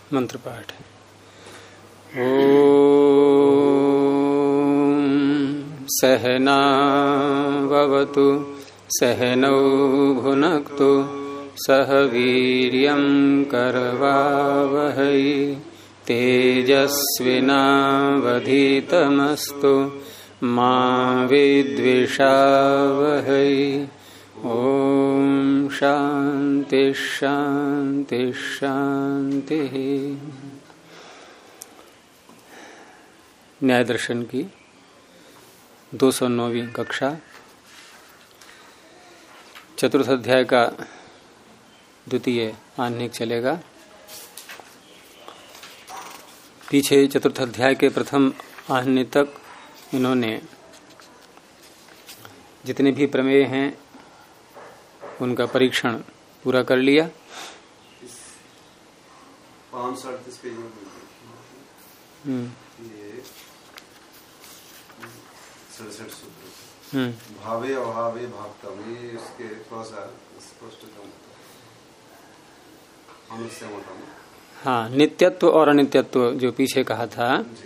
मंत्र पाठ ओम सहनावतु सहनौ भुनक्तु सह वीर्यं करवावहै तेजस्विनावधीतमस्तु मा विद्विषावहै। ओम शांति शांति शांति। न्याय दर्शन की 209वीं कक्षा, चतुर्थ अध्याय का द्वितीय आह्निक चलेगा। पीछे चतुर्थ अध्याय के प्रथम आह्निक तक इन्होंने जितने भी प्रमेय हैं उनका परीक्षण पूरा कर लिया। 538 पेज में ये 67 सूत्र भावे अभावे भागतम, ये इसके थोड़ा सा स्पष्ट होता। हाँ, नित्यत्व और अनित्यत्व जो पीछे कहा था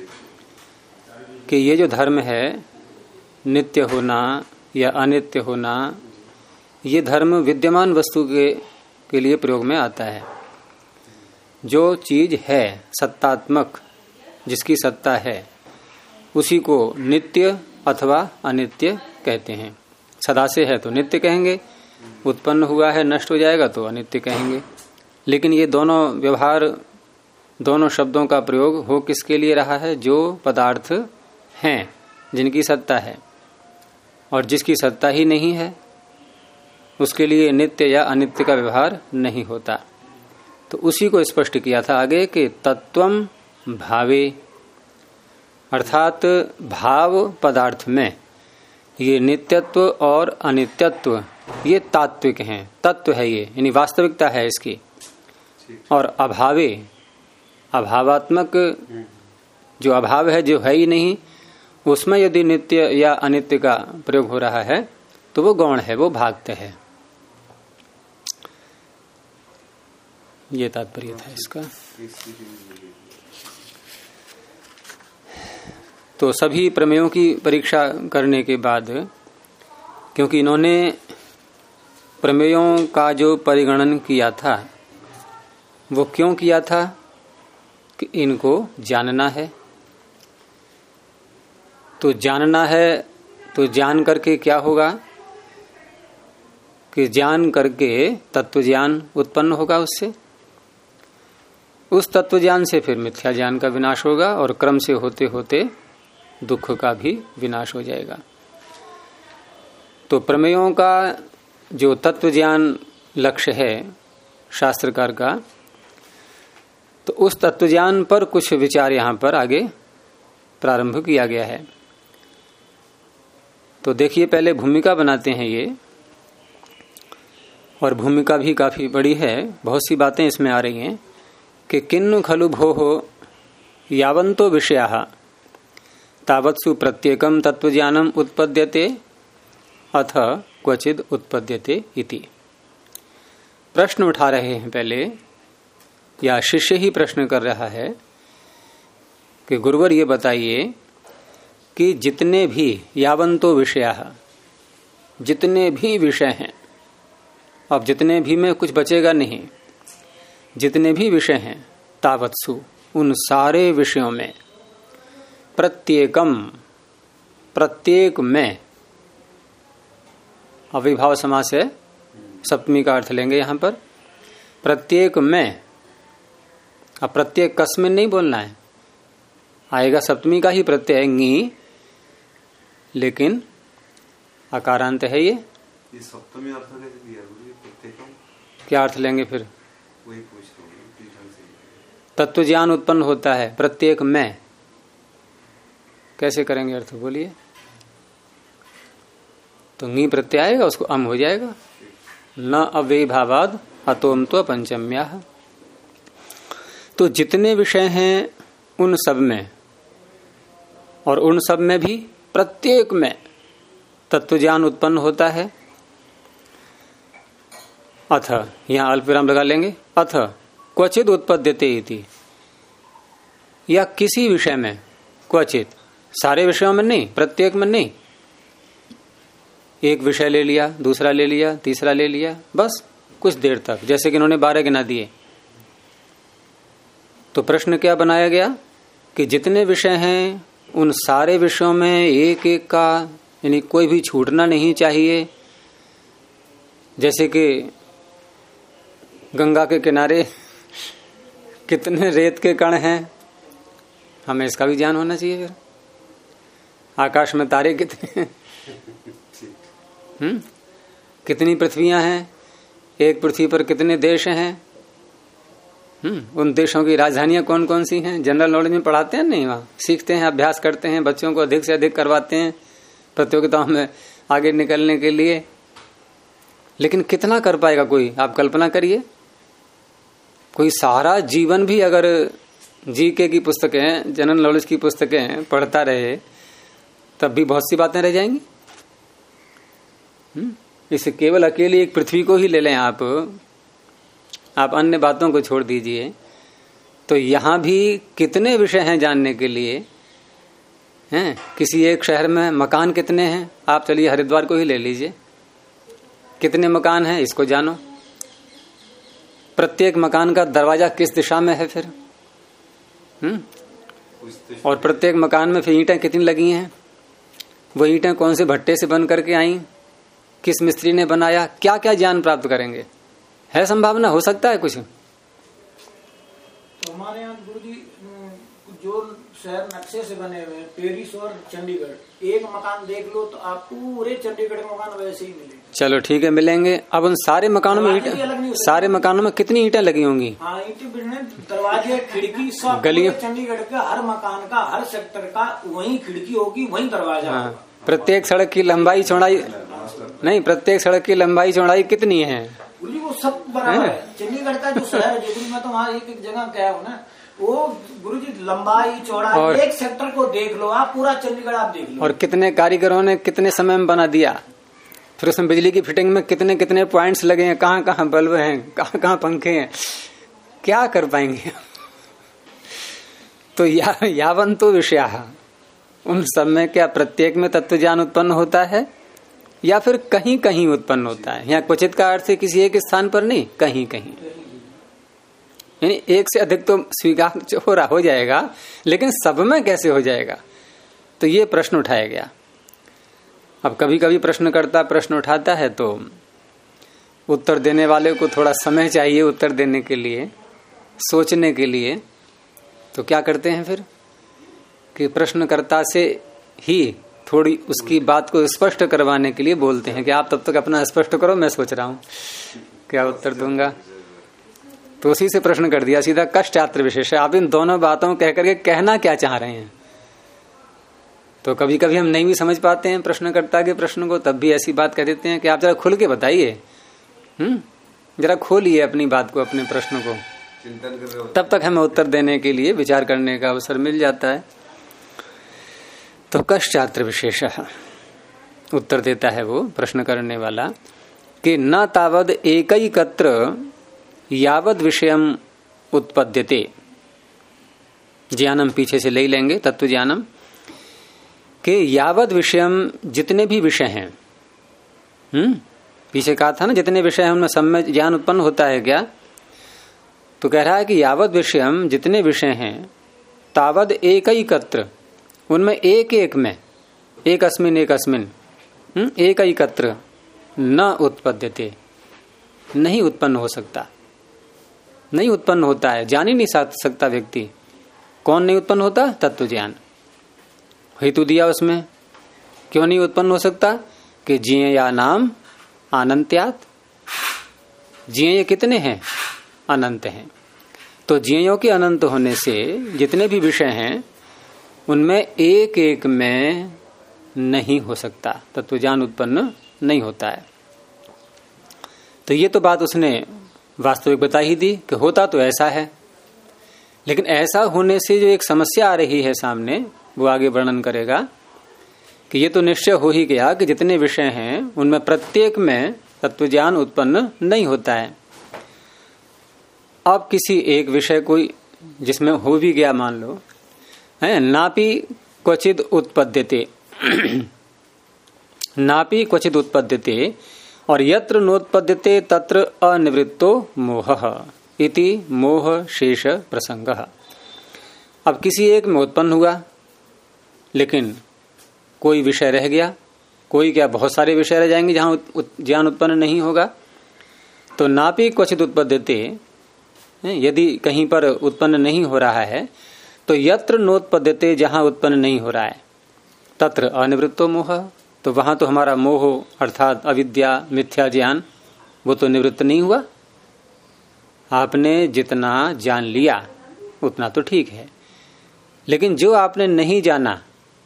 कि ये जो धर्म है नित्य होना या अनित्य होना, ये धर्म विद्यमान वस्तु के लिए प्रयोग में आता है। जो चीज है सत्तात्मक, जिसकी सत्ता है, उसी को नित्य अथवा अनित्य कहते हैं। सदा से है तो नित्य कहेंगे, उत्पन्न हुआ है नष्ट हो जाएगा तो अनित्य कहेंगे। लेकिन ये दोनों व्यवहार, दोनों शब्दों का प्रयोग हो किसके लिए रहा है? जो पदार्थ हैं, जिनकी सत्ता है, और जिसकी सत्ता ही नहीं है उसके लिए नित्य या अनित्य का व्यवहार नहीं होता। तो उसी को स्पष्ट किया था आगे कि तत्वम भावे, अर्थात भाव पदार्थ में ये नित्यत्व और अनित्यत्व ये तात्विक हैं, तत्व है ये, यानी वास्तविकता है इसकी। और अभावे, अभावात्मक जो अभाव है, जो है ही नहीं, उसमें यदि नित्य या अनित्य का प्रयोग हो रहा है तो वो गौण है, वो भागते है। ये तात्पर्य था इसका। तो सभी प्रमेयों की परीक्षा करने के बाद, क्योंकि इन्होंने प्रमेयों का जो परिगणन किया था वो क्यों किया था? कि इनको जानना है। तो जानना है तो जान करके क्या होगा? कि जान करके तत्व ज्ञान उत्पन्न होगा। उससे, उस तत्व ज्ञान से फिर मिथ्या ज्ञान का विनाश होगा और क्रम से होते होते दुख का भी विनाश हो जाएगा। तो प्रमेयों का जो तत्व ज्ञान लक्ष्य है शास्त्रकार का, तो उस तत्व ज्ञान पर कुछ विचार यहां पर आगे प्रारंभ किया गया है। तो देखिए, पहले भूमिका बनाते हैं ये, और भूमिका भी काफी बड़ी है, बहुत सी बातें इसमें आ रही हैं कि किन्नु खलु भोः यावन्तो विषयाः तावत्सु प्रत्येकम तत्वज्ञानम उत्पद्यते अथ क्वचिद उत्पद्यते इति। प्रश्न उठा रहे हैं पहले, या शिष्य ही प्रश्न कर रहा है कि गुरुवर ये बताइए कि जितने भी यावन्तो विषयाः, जितने भी विषय हैं, अब जितने भी में कुछ बचेगा नहीं, जितने भी विषय हैं, तावत्सु उन सारे विषयों में, प्रत्येकम प्रत्येक में, अविभाव समास है, सप्तमी का अर्थ लेंगे यहां पर, प्रत्येक में। अब प्रत्येक कस्मिन नहीं बोलना है, आएगा सप्तमी का ही प्रत्यय ङी, लेकिन अकारांत है ये सप्तमी अर्थ कैसे दिया? क्या अर्थ लेंगे फिर? वही पूछ रहा हूं। तत्व ज्ञान उत्पन्न होता है प्रत्येक में, कैसे करेंगे अर्थ? बोलिए। तो ङी प्रत्यय आएगा, उसको अम हो जाएगा। न अव्ययभावाद अतोम तो पंचम्याः। तो जितने विषय हैं उन सब में, और उन सब में भी प्रत्येक में तत्व ज्ञान उत्पन्न होता है। अथ, यहां अल्प विराम लगा लेंगे, अथ क्वचिद उत्पद्यते इति, या किसी विषय में क्वचित, सारे विषयों में नहीं, प्रत्येक में नहीं। एक विषय ले लिया, दूसरा ले लिया, तीसरा ले लिया, बस कुछ देर तक, जैसे कि इन्होंने 12 गिना दिए। तो प्रश्न क्या बनाया गया कि जितने विषय हैं उन सारे विषयों में एक एक का, यानी कोई भी छूटना नहीं चाहिए। जैसे कि गंगा के किनारे कितने रेत के कण हैं, हमें इसका भी ज्ञान होना चाहिए। फिर आकाश में तारे कितने हैं, कितनी पृथ्वियां हैं, एक पृथ्वी पर कितने देश हैं, उन देशों की राजधानियां कौन कौन सी हैं, जनरल नॉलेज में पढ़ाते हैं नहीं, वहां सीखते हैं, अभ्यास करते हैं, बच्चों को अधिक से अधिक करवाते हैं प्रतियोगिताओं में आगे निकलने के लिए। लेकिन कितना कर पाएगा कोई, आप कल्पना करिए। कोई सारा जीवन भी अगर जीके की पुस्तकें, जनरल नॉलेज की पुस्तकें पढ़ता रहे तब भी बहुत सी बातें रह जाएंगी। इसे केवल अकेली एक पृथ्वी को ही ले लें आप अन्य बातों को छोड़ दीजिए, तो यहां भी कितने विषय हैं जानने के लिए हैं। किसी एक शहर में मकान कितने हैं, आप चलिए हरिद्वार को ही ले लीजिए, कितने मकान हैं इसको जानो। प्रत्येक मकान का दरवाजा किस दिशा में है फिर, और प्रत्येक मकान में फिर ईंटें कितनी लगी हैं, वो ईंटें कौन से भट्टे से बन करके आई, किस मिस्त्री ने बनाया, क्या क्या ज्ञान प्राप्त करेंगे। है संभावना, हो सकता है कुछ। तो हमारे यहाँ गुरुजी जो शहर नक्शे से बने हुए हैं, पेरिस और चंडीगढ़, एक मकान देख लो तो आपको पूरे चंडीगढ़ मकान वैसे ही मिलेंगे। चलो ठीक है, मिलेंगे। अब उन सारे मकानों में ईंटें, सारे मकानों में कितनी ईंटें लगी होंगी। हाँ, ईंटें, दरवाजे, खिड़की, सब गलियों, चंडीगढ़ का हर मकान का, हर सेक्टर का वही खिड़की होगी, वही दरवाजा होगा। प्रत्येक सड़क की लंबाई चौड़ाई नहीं, प्रत्येक सड़क की लंबाई चौड़ाई कितनी है, वो सब बराबर है। चंडीगढ़ का जो शहर है, मैं तो वहाँ एक एक जगह गया हूँ ना, वो गुरुजी लंबाई चौड़ाई, एक सेक्टर को देख लो आप, पूरा चंडीगढ़ आप देख लो। और कितने कारीगरों ने कितने समय में बना दिया, फिर उसमें बिजली की फिटिंग में कितने कितने पॉइंट्स लगे हैं, कहाँ कहाँ बल्ब हैं, कहाँ कहाँ पंखे हैं, क्या कर पाएंगे। तो यावन तो विषय, उन सब में क्या प्रत्येक में तत्व ज्ञान उत्पन्न होता है या फिर कहीं कहीं उत्पन्न होता है। यहाँ क्वचित का अर्थ है किसी एक स्थान पर नहीं, कहीं कहीं, यानी एक से अधिक तो स्वीकार हो जाएगा, लेकिन सब में कैसे हो जाएगा, तो ये प्रश्न उठाया गया। अब कभी कभी प्रश्नकर्ता प्रश्न उठाता है तो उत्तर देने वाले को थोड़ा समय चाहिए उत्तर देने के लिए, सोचने के लिए। तो क्या करते हैं फिर कि प्रश्नकर्ता से ही थोड़ी उसकी बात को स्पष्ट करवाने के लिए बोलते हैं कि आप तब तक अपना स्पष्ट करो, मैं सोच रहा हूं क्या उत्तर दूंगा। तो उसी से प्रश्न कर दिया सीधा, कष्टात्र विशेष। आप इन दोनों बातों कह करके कहना क्या चाह रहे हैं। तो कभी कभी हम नहीं भी समझ पाते हैं प्रश्नकर्ता के प्रश्न को, तब भी ऐसी बात कह देते हैं कि आप जरा खुल के बताइए, जरा खोलिए अपनी बात को, अपने प्रश्न को, तब तक हमें उत्तर देने के लिए विचार करने का अवसर मिल जाता है। तो कश्चात्र विशेष उत्तर देता है वो प्रश्न करने वाला कि न तावद एकैकत्र यावद विषयम उत्पद्यते। ज्ञानम पीछे से ले लेंगे, तत्व ज्ञानम के यावद विषयम, जितने भी विषय हैं, पीछे कहा था ना जितने विषय हैं उनमें सब में ज्ञान उत्पन्न होता है क्या। तो कह रहा है कि यावद विषयम, जितने विषय हैं, तावद एकैकत्र, उनमें एक एक में, एक अस्मिन एकैकत्र न उत्पद्यते, नहीं उत्पन्न हो सकता, नहीं उत्पन्न होता है, जान ही नहीं सकता व्यक्ति। कौन नहीं उत्पन्न होता, तत्व ज्ञान। हेतु दिया उसमें, क्यों नहीं उत्पन्न हो सकता कि जिये या नाम अनंत्यात, जिये कितने हैं, अनंत हैं। तो जियों के अनंत होने से जितने भी विषय हैं उनमें एक एक में नहीं हो सकता, तत्व ज्ञान उत्पन्न नहीं होता है। तो ये तो बात उसने वास्तविक बता ही दी कि होता तो ऐसा है, लेकिन ऐसा होने से जो एक समस्या आ रही है सामने, वो आगे वर्णन करेगा कि ये तो निश्चय हो ही गया कि जितने विषय हैं उनमें प्रत्येक में तत्व ज्ञान उत्पन्न नहीं होता है। अब किसी एक विषय कोई जिसमें हो भी गया, मान लो है। नापि क्वचिद उत्पद्यते नापि क्वचिद उत्पद्यते और यत्र नोत्पद्यते तत्र अनिवृत्तो मोहः इति मोह शेष प्रसंगः। अब किसी एक में उत्पन्न हुआ लेकिन कोई विषय रह गया, कोई क्या बहुत सारे विषय रह जाएंगे जहां ज्ञान उत्पन्न नहीं होगा। तो नापि क्वचित उत्पद्यते, यदि कहीं पर उत्पन्न नहीं हो रहा है तो यत्र नोत्पद्यते, जहां उत्पन्न नहीं हो रहा है, तत्र अनिवृत्तो मोह, तो वहां तो हमारा मोह अर्थात अविद्या मिथ्या ज्ञान वो तो निवृत्त नहीं हुआ। आपने जितना जान लिया उतना तो ठीक है, लेकिन जो आपने नहीं जाना,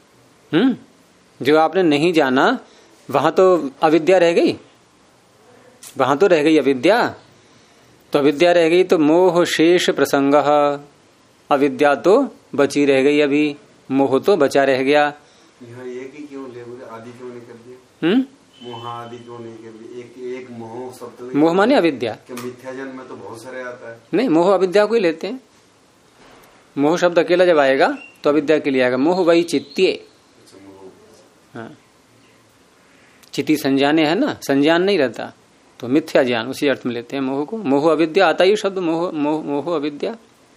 जो आपने नहीं जाना वहां तो अविद्या रह गई, वहां तो रह गई अविद्या। तो अविद्या रह गई तो मोह शेष प्रसंग, अविद्या तो बची रह गई, अभी मोह तो बचा रह गया। यहाँ एक ही क्यों ले, आदि क्यों नहीं कर दिया? मोह आदि क्यों नहीं कर दिया? एक मोह शब्द, मोह माने अविद्या। मिथ्या जन्म में तो बहुत सारे आता है। नहीं, मोह अविद्या को ही लेते हैं। मोह शब्द अकेला जब आएगा तो अविद्या के लिए आएगा। मोह वही चित्तीय, हाँ, चिति संज्ञाने है ना, संज्ञान नहीं रहता तो मिथ्या ज्ञान, उसी अर्थ में लेते हैं मोह को। मोह अविद्या आता ही शब्द मोह अविद्या।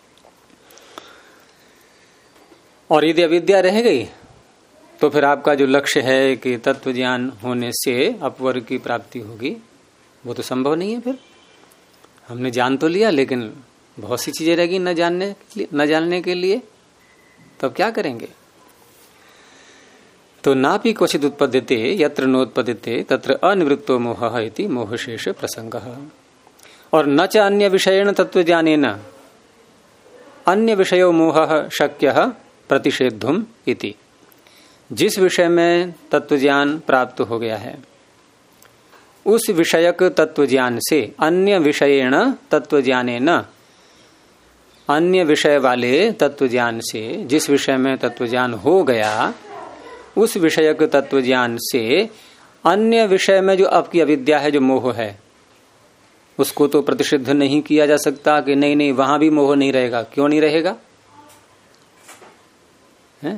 और यदि अविद्या रह गई तो फिर आपका जो लक्ष्य है कि तत्व ज्ञान होने से अपवर्ग की प्राप्ति होगी, वो तो संभव नहीं है। फिर हमने जान तो लिया लेकिन बहुत सी चीजें रहेगी न जानने के लिए, तब क्या करेंगे? तो नापि क्वचिद उत्पद्यते यत्र नोत्पद्यते तत्र अनिवृत्तो मोहः इति मोहशेष प्रसंगः। और न च अन्य विषयेण तत्व ज्ञानेन अन्य विषयो मोहः शक्यः प्रतिषेद्धुम इति। जिस विषय में तत्व ज्ञान प्राप्त हो गया है उस विषयक तत्व ज्ञान से अन्य विषयेण तत्व ज्ञानेन, अन्य विषय वाले तत्व ज्ञान से, जिस विषय में तत्व ज्ञान हो गया उस विषयक तत्व ज्ञान से अन्य विषय में जो आपकी अविद्या है, जो मोह है, उसको तो प्रतिषिद्ध नहीं किया जा सकता कि नहीं वहां भी मोह नहीं रहेगा। क्यों नहीं रहेगा? है?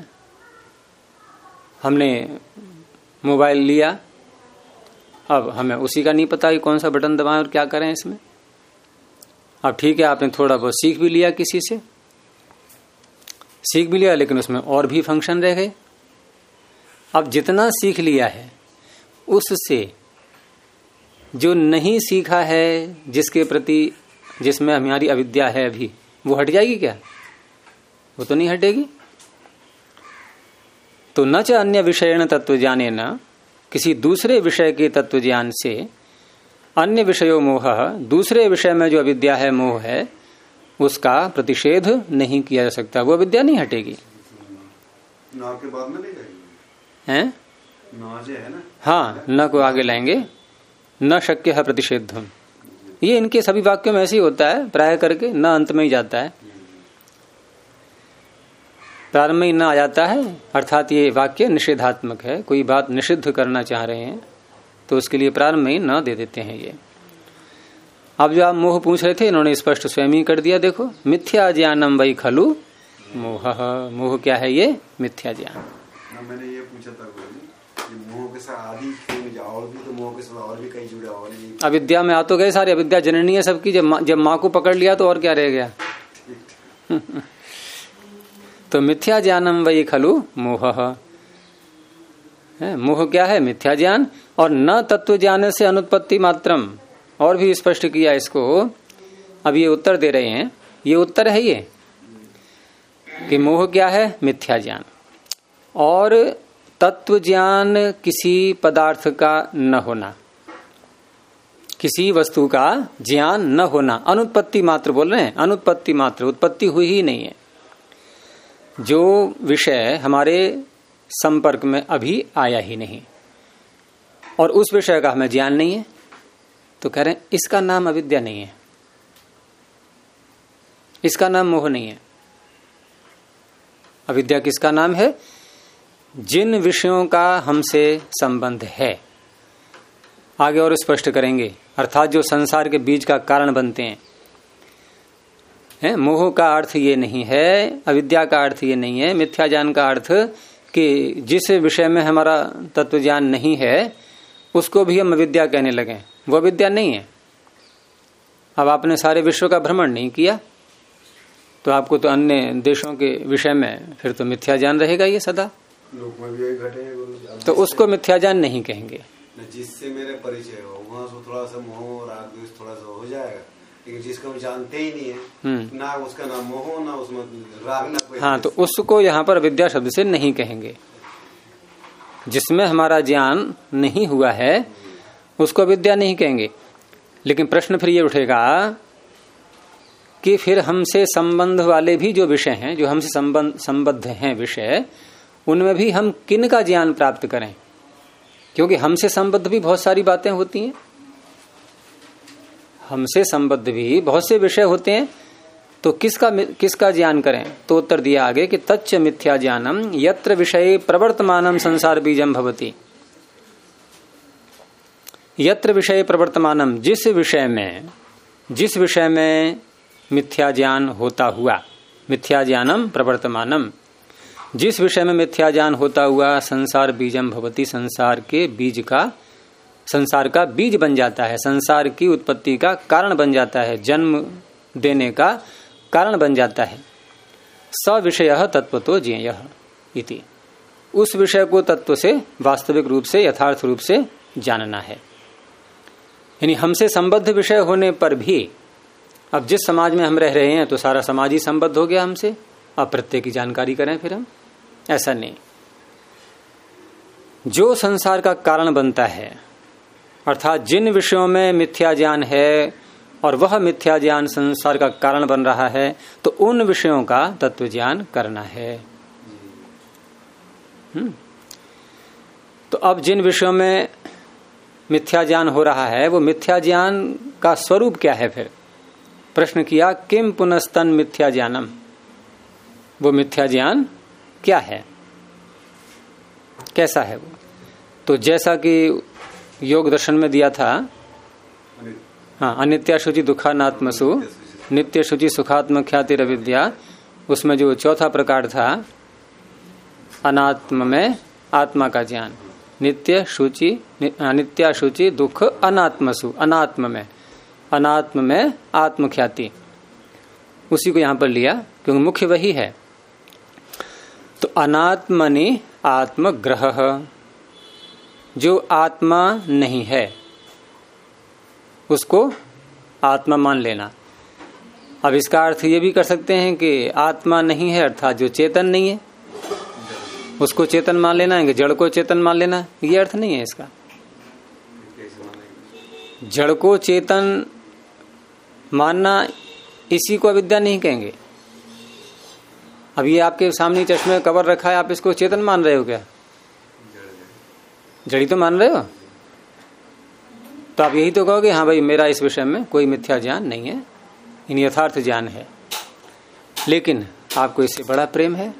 हमने मोबाइल लिया, अब हमें उसी का नहीं पता कि कौन सा बटन दबाएं और क्या करें इसमें। अब ठीक है, आपने थोड़ा बहुत सीख भी लिया, किसी से सीख भी लिया, लेकिन उसमें और भी फंक्शन रह गए। अब जितना सीख लिया है उससे जो नहीं सीखा है, जिसके प्रति, जिसमें हमारी अविद्या है अभी, वो हट जाएगी क्या? वो तो नहीं हटेगी। तो न च अन्य विषयेण तत्व ज्ञाने न, किसी दूसरे विषय के तत्व ज्ञान से अन्य विषयो मोह, दूसरे विषय में जो अविद्या है, मोह है, उसका प्रतिषेध नहीं किया जा सकता, वो अविद्या नहीं हटेगी। ना के बाद में नहीं जाएगी हैं? नाजे है ना, हाँ, न को आगे लाएंगे, न शक्य है प्रतिषेधम। ये इनके सभी वाक्यों में ऐसे ही होता है, प्राय करके न अंत में ही जाता है, प्रारंभ में ही न आ जाता है। अर्थात ये वाक्य निषेधात्मक है, कोई बात निषिद्ध करना चाह रहे हैं तो उसके लिए प्रारंभ में ही न दे देते हैं ये। अब जो आप मोह पूछ रहे थे, इन्होंने स्पष्ट स्वयं ही कर दिया। देखो, मिथ्या ज्ञानम वै खलु मोह। मोह क्या है? ये मिथ्या ज्ञान। मैंने ये पूछा था मोह के साथ आदि क्यों, और भी तो मोह के साथ और भी कई जुड़े और नहीं। अविद्या में आ तो गए सारे, अविद्या जननी है सबकी। जब माँ को पकड़ लिया तो और क्या रह गया? तो मिथ्या ज्ञानम वै खलु मोह। मोह क्या है? मिथ्या ज्ञान। और न तत्व ज्ञान से अनुत्पत्ति मात्रम, और भी स्पष्ट किया इसको। अब ये उत्तर दे रहे हैं, ये उत्तर है ये कि मोह क्या है? मिथ्या ज्ञान। और तत्व ज्ञान किसी पदार्थ का न होना, किसी वस्तु का ज्ञान न होना। अनुत्पत्ति मात्र बोल रहे हैं, अनुत्पत्ति मात्र, उत्पत्ति हुई ही नहीं है। जो विषय हमारे संपर्क में अभी आया ही नहीं और उस विषय का हमें ज्ञान नहीं है, तो कह रहे हैं इसका नाम अविद्या नहीं है, इसका नाम मोह नहीं है। अविद्या किसका नाम है? जिन विषयों का हमसे संबंध है। आगे और स्पष्ट करेंगे, अर्थात जो संसार के बीज का कारण बनते हैं। है। मोह का अर्थ ये नहीं है, अविद्या का अर्थ ये नहीं है, मिथ्या ज्ञान का अर्थ कि जिस विषय में हमारा तत्व ज्ञान नहीं है उसको भी हम अविद्या कहने लगे, वो अविद्या नहीं है। अब आपने सारे विश्व का भ्रमण नहीं किया तो आपको तो अन्य देशों के विषय में फिर तो मिथ्या ज्ञान रहेगा ये सदा, लोक में भी घटे, तो उसको मिथ्या ज्ञान नहीं कहेंगे। जिससे मेरे परिचय हो वहाँ से थोड़ा सा मोह राग द्वेष थोड़ा सा हो जाएगा, लेकिन जिसको हम जानते ही नहीं है, ना उसका नाम मोह ना उसमें राग ना कोई। हाँ, तो उसको यहाँ पर विद्या शब्द से नहीं कहेंगे। जिसमें हमारा ज्ञान नहीं हुआ है उसको विद्या नहीं कहेंगे। लेकिन प्रश्न फिर ये उठेगा कि फिर हमसे संबंध वाले भी जो विषय हैं, जो हमसे संबद्ध हैं विषय, उनमें भी हम किन का ज्ञान प्राप्त करें? क्योंकि हमसे संबद्ध भी बहुत सारी बातें होती हैं, हमसे संबद्ध भी बहुत से विषय होते हैं, तो किसका ज्ञान करें? तो उत्तर दिया आगे कि तच्च मिथ्या ज्ञानम यत्र विषये प्रवर्तमानम संसार बीजम भवति। यत्र विषय प्रवर्तमानम, जिस विषय में मिथ्या ज्ञान होता हुआ, मिथ्या ज्ञानम प्रवर्तमानम, जिस विषय में मिथ्या ज्ञान होता हुआ संसार बीजम भवति, संसार का बीज बन जाता है, संसार की उत्पत्ति का कारण बन जाता है, जन्म देने का कारण बन जाता है। स विषय तत्वतो ज्ञेयः इति, उस विषय को तत्व से वास्तविक रूप से यथार्थ रूप से जानना है। यानी हमसे संबद्ध विषय होने पर भी, अब जिस समाज में हम रह रहे हैं तो सारा समाज ही संबद्ध हो गया हमसे, अब प्रत्येक की जानकारी करें फिर हम? ऐसा नहीं। जो संसार का कारण बनता है, अर्थात जिन विषयों में मिथ्या ज्ञान है और वह मिथ्या ज्ञान संसार का कारण बन रहा है, तो उन विषयों का तत्व ज्ञान करना है। तो अब जिन विषयों में मिथ्या ज्ञान हो रहा है, वो मिथ्या ज्ञान का स्वरूप क्या है? फिर प्रश्न किया, किम पुनस्तन मिथ्या ज्ञानम, वो मिथ्या ज्ञान क्या है, कैसा है वो? तो जैसा कि योग दर्शन में दिया था, हाँ, अनित्या शुचि दुखानात्मसु नित्य शुचि सुखात्म ख्याति रविद्या, उसमें जो चौथा प्रकार था, अनात्म में आत्मा का ज्ञान, नित्य शुचि दुख अनात्मसु, अनात्म में आत्म ख्याति, उसी को यहां पर लिया क्योंकि मुख्य वही है। तो अनात्मनि आत्मग्रह, जो आत्मा नहीं है उसको आत्मा मान लेना। अब इसका अर्थ ये भी कर सकते हैं कि आत्मा नहीं है अर्थात जो चेतन नहीं है उसको चेतन मान लेना है, कि जड़ को चेतन मान लेना, ये अर्थ नहीं है इसका। जड़ को चेतन मानना, इसी को अविद्या नहीं कहेंगे। अब ये आपके सामने चश्मे कवर रखा है, आप इसको चेतन मान रहे हो क्या? जड़ी तो मान रहे हो, तो आप यही तो कहोगे हाँ भाई मेरा इस विषय में कोई मिथ्या ज्ञान नहीं है, इन यथार्थ ज्ञान है। लेकिन आपको इससे बड़ा प्रेम है,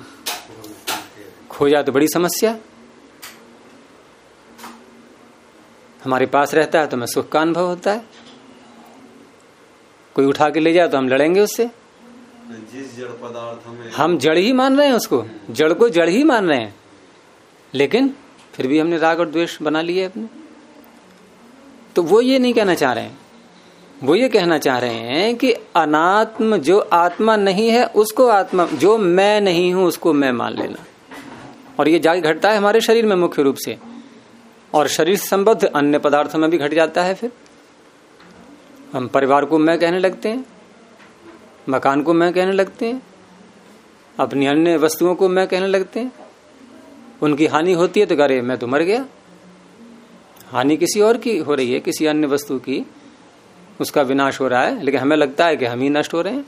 खो जाए तो बड़ी समस्या। हमारे पास रहता है तो हमें सुख का अनुभव होता है, कोई उठा के ले जाए तो हम लड़ेंगे उससे। जिस जड़ पदार्थ में हम जड़ ही मान रहे हैं, उसको जड़ को जड़ ही मान रहे हैं, लेकिन फिर भी हमने राग और द्वेष बना लिए अपने। तो वो ये नहीं कहना चाह रहे हैं, वो ये कहना चाह रहे हैं कि अनात्म जो आत्मा नहीं है उसको आत्मा, जो मैं नहीं हूं उसको मैं मान लेना। और ये जाके घटता है हमारे शरीर में मुख्य रूप से, और शरीर से संबद्ध अन्य पदार्थों में भी घट जाता है। फिर हम परिवार को मैं कहने लगते हैं, मकान को मैं कहने लगते हैं, अपनी अन्य वस्तुओं को मैं कहने लगते हैं। उनकी हानि होती है तो अरे मैं तो मर गया। हानि किसी और की हो रही है, किसी अन्य वस्तु की, उसका विनाश हो रहा है, लेकिन हमें लगता है कि हम ही नष्ट हो रहे हैं।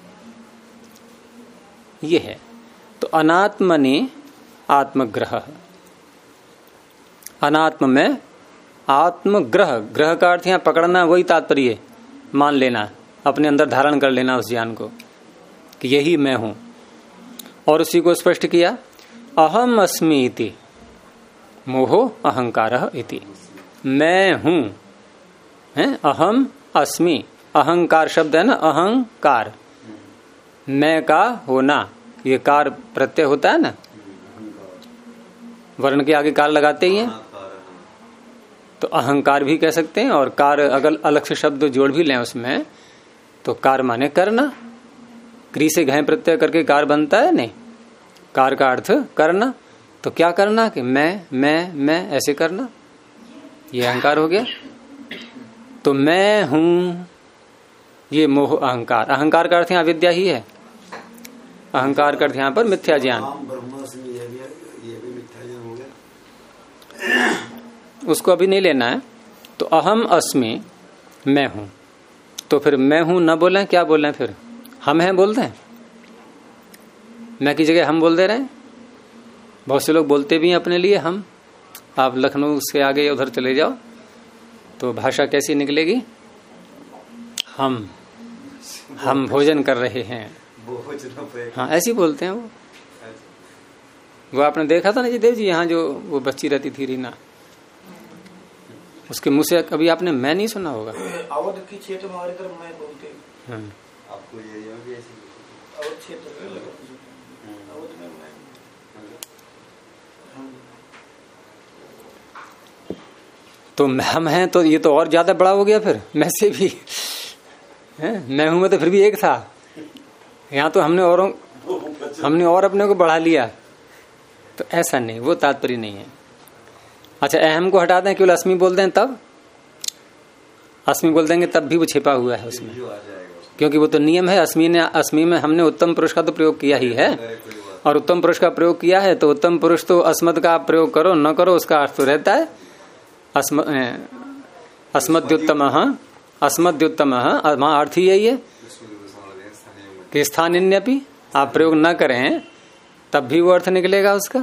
ये है। तो अनात्मनि आत्मग्रह, अनात्म में आत्मग्रह, ग्रह का अर्थ यहाँ पकड़ना, वही तात्पर्य, मान लेना, अपने अंदर धारण कर लेना उस ज्ञान को कि यही मैं हूं। और उसी को स्पष्ट किया, अहम अस्मि इति मोहो अहंकारः इति, मैं हूं है, अहम अस्मि, अहंकार शब्द है ना, अहंकार, मैं का होना, ये कार प्रत्यय होता है ना, वर्ण के आगे कार लगाते ही हैं, तो अहंकार भी कह सकते हैं। और कार अगर अलग से शब्द जोड़ भी लें उसमें तो कार माने करना, क्री से घय प्रत्यय करके कार बनता है नहीं, कार का अर्थ करना। तो क्या करना कि मैं ऐसे करना, ये अहंकार हो गया। तो मैं हूं, ये मोह अहंकार। अहंकार का अर्थ यहाँ विद्या ही है, अहंकार का अर्थ यहाँ पर मिथ्या ज्ञान। उसको अभी नहीं लेना है। तो अहम अस्मि, मैं हूं। तो फिर मैं हूं न बोलें, क्या बोलें फिर? हम हैं बोलते हैं, मैं की जगह हम बोल दे रहे हैं। बहुत से लोग बोलते भी हैं अपने लिए हम। आप लखनऊ से आगे उधर चले जाओ तो भाषा कैसी निकलेगी? हम भोजन कर रहे हैं, हाँ ऐसी बोलते हैं वो आपने देखा था ना जी देव जी, यहाँ जो वो बच्ची रहती थी रीना, उसके मुंह से कभी आपने मैं नहीं सुना होगा। अवध की क्षेत्र में हमारी तरफ मैं बोलते हैं। आपको ये अवध क्षेत्र में तो हम हैं तो ये तो और ज्यादा बड़ा हो गया फिर, मैं से भी है? मैं हूं मैं तो फिर भी एक था, यहाँ तो हमने और अपने को बढ़ा लिया। तो ऐसा नहीं, वो तात्पर्य नहीं है। अच्छा अहम को हटा दें, केवल अस्मि बोल दें, तब अस्मि बोल देंगे तब भी वो छिपा हुआ है उसमें, क्योंकि वो तो नियम है। अस्मि में हमने उत्तम पुरुष का तो प्रयोग किया ही है, और उत्तम पुरुष का प्रयोग किया है तो उत्तम पुरुष तो अस्मद का आप प्रयोग करो न करो उसका अर्थ तो रहता है अस्मद्युत्तम। अस्मद्युत्तम वहां अर्थ ही यही है कि स्थानिन्यपि आप प्रयोग न करें तब भी वो अर्थ निकलेगा उसका।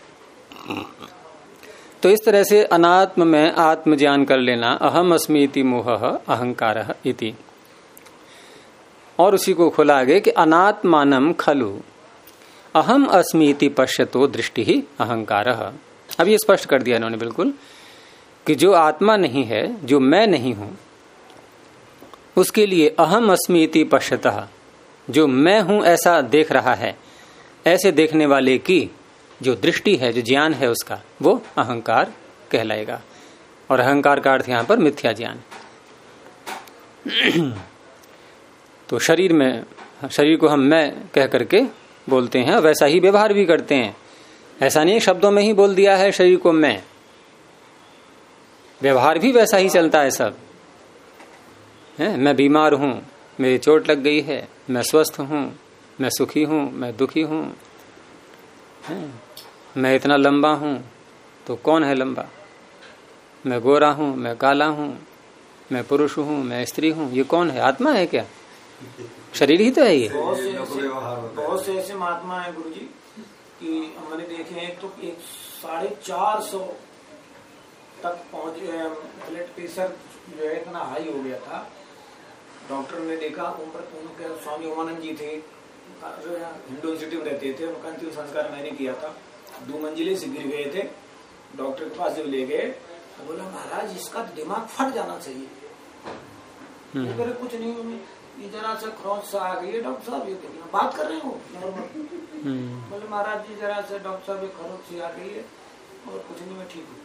तो इस तरह से अनात्म में आत्म ज्ञान कर लेना, अहम अस्मि इति मोह अहंकार इति। और उसी को खोला आगे कि अनात्मानम खलु अहम अस्मि इति पश्यतो दृष्टि ही अहंकार। अब ये स्पष्ट कर दिया इन्होंने बिल्कुल कि जो आत्मा नहीं है, जो मैं नहीं हूं, उसके लिए अहम अस्मि इति पश्यतः, जो मैं हूं ऐसा देख रहा है, ऐसे देखने वाले की जो दृष्टि है, जो ज्ञान है उसका, वो अहंकार कहलाएगा। और अहंकार का अर्थ यहां पर मिथ्या ज्ञान। तो शरीर को हम मैं कह करके बोलते हैं, वैसा ही व्यवहार भी करते हैं। ऐसा नहीं शब्दों में ही बोल दिया है शरीर को मैं, व्यवहार भी वैसा ही चलता है सब है। मैं बीमार हूं, मेरी चोट लग गई है, मैं स्वस्थ हूं, मैं सुखी हूं, मैं दुखी हूं, मैं इतना लंबा हूं, तो कौन है लंबा? मैं गोरा हूं, मैं काला हूं, मैं पुरुष हूं, मैं स्त्री हूं, ये कौन है? आत्मा है क्या? शरीर ही तो है ये। बहुत से ऐसे महात्मा है गुरुजी कि मैंने देखे हैं, तो 450 तक पहुंचे, ब्लड प्रेशर जो है इतना हाई हो गया था। डॉक्टर ने देखा, उनके स्वामी उमानंद जी थे, हिंदू यूनिवर्सिटी में रहते थे, उनका अंतिम संस्कार मैंने किया था। 2 मंजिले से गिर गए थे, डॉक्टर के पास जब ले गए तो बोला महाराज इसका दिमाग फट जाना चाहिए। कुछ नहीं, ये जरा सा क्रॉस सा आ गई है डॉक्टर साहब, ये बात कर रहे हो नॉर्मल। बोले महाराज जी जरा सा डॉक्टर साहब खरोच सी आ गई है और कुछ नहीं, मैं ठीक हूँ।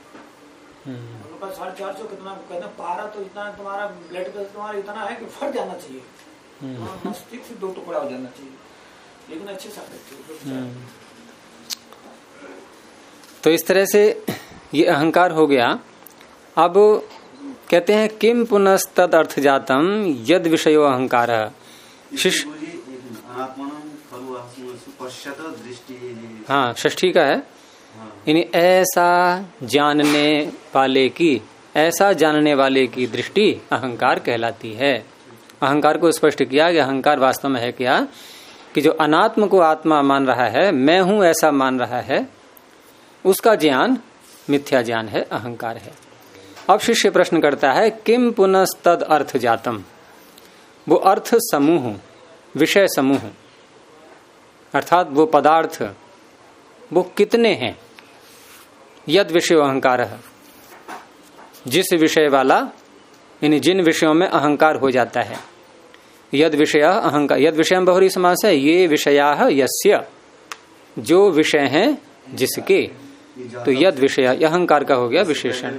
450 कितना कहते पारा, तो इतना तुम्हारा ब्लड प्रेशर तुम्हारा इतना है कि फट जाना चाहिए, मस्तिष्क से 2 टुकड़ा हो जाना चाहिए, लेकिन अच्छे साबित। तो इस तरह से ये अहंकार हो गया। अब कहते हैं किम पुनस्तद अर्थ जातम यद विषयो अहंकार। शिष्य हाँ षष्ठी का है, यानी ऐसा जानने वाले की, ऐसा जानने वाले की दृष्टि अहंकार कहलाती है। अहंकार को स्पष्ट किया कि अहंकार वास्तव में है क्या, कि जो अनात्म को आत्मा मान रहा है, मैं हूं ऐसा मान रहा है, उसका ज्ञान मिथ्या ज्ञान है, अहंकार है। अब शिष्य प्रश्न करता है किम पुनस्तद अर्थ जातम, वो अर्थ समूह, विषय समूह, अर्थात वो पदार्थ वो कितने हैं। यद विषय अहंकार है, जिस विषय वाला, यानी जिन विषयों में अहंकार हो जाता है। यद विषय अहंकार, यद विषय बहुरी समास है, ये विषया यस्य, जो विषय हैं जिसके, तो यद विषय अहंकार का हो गया विशेषण।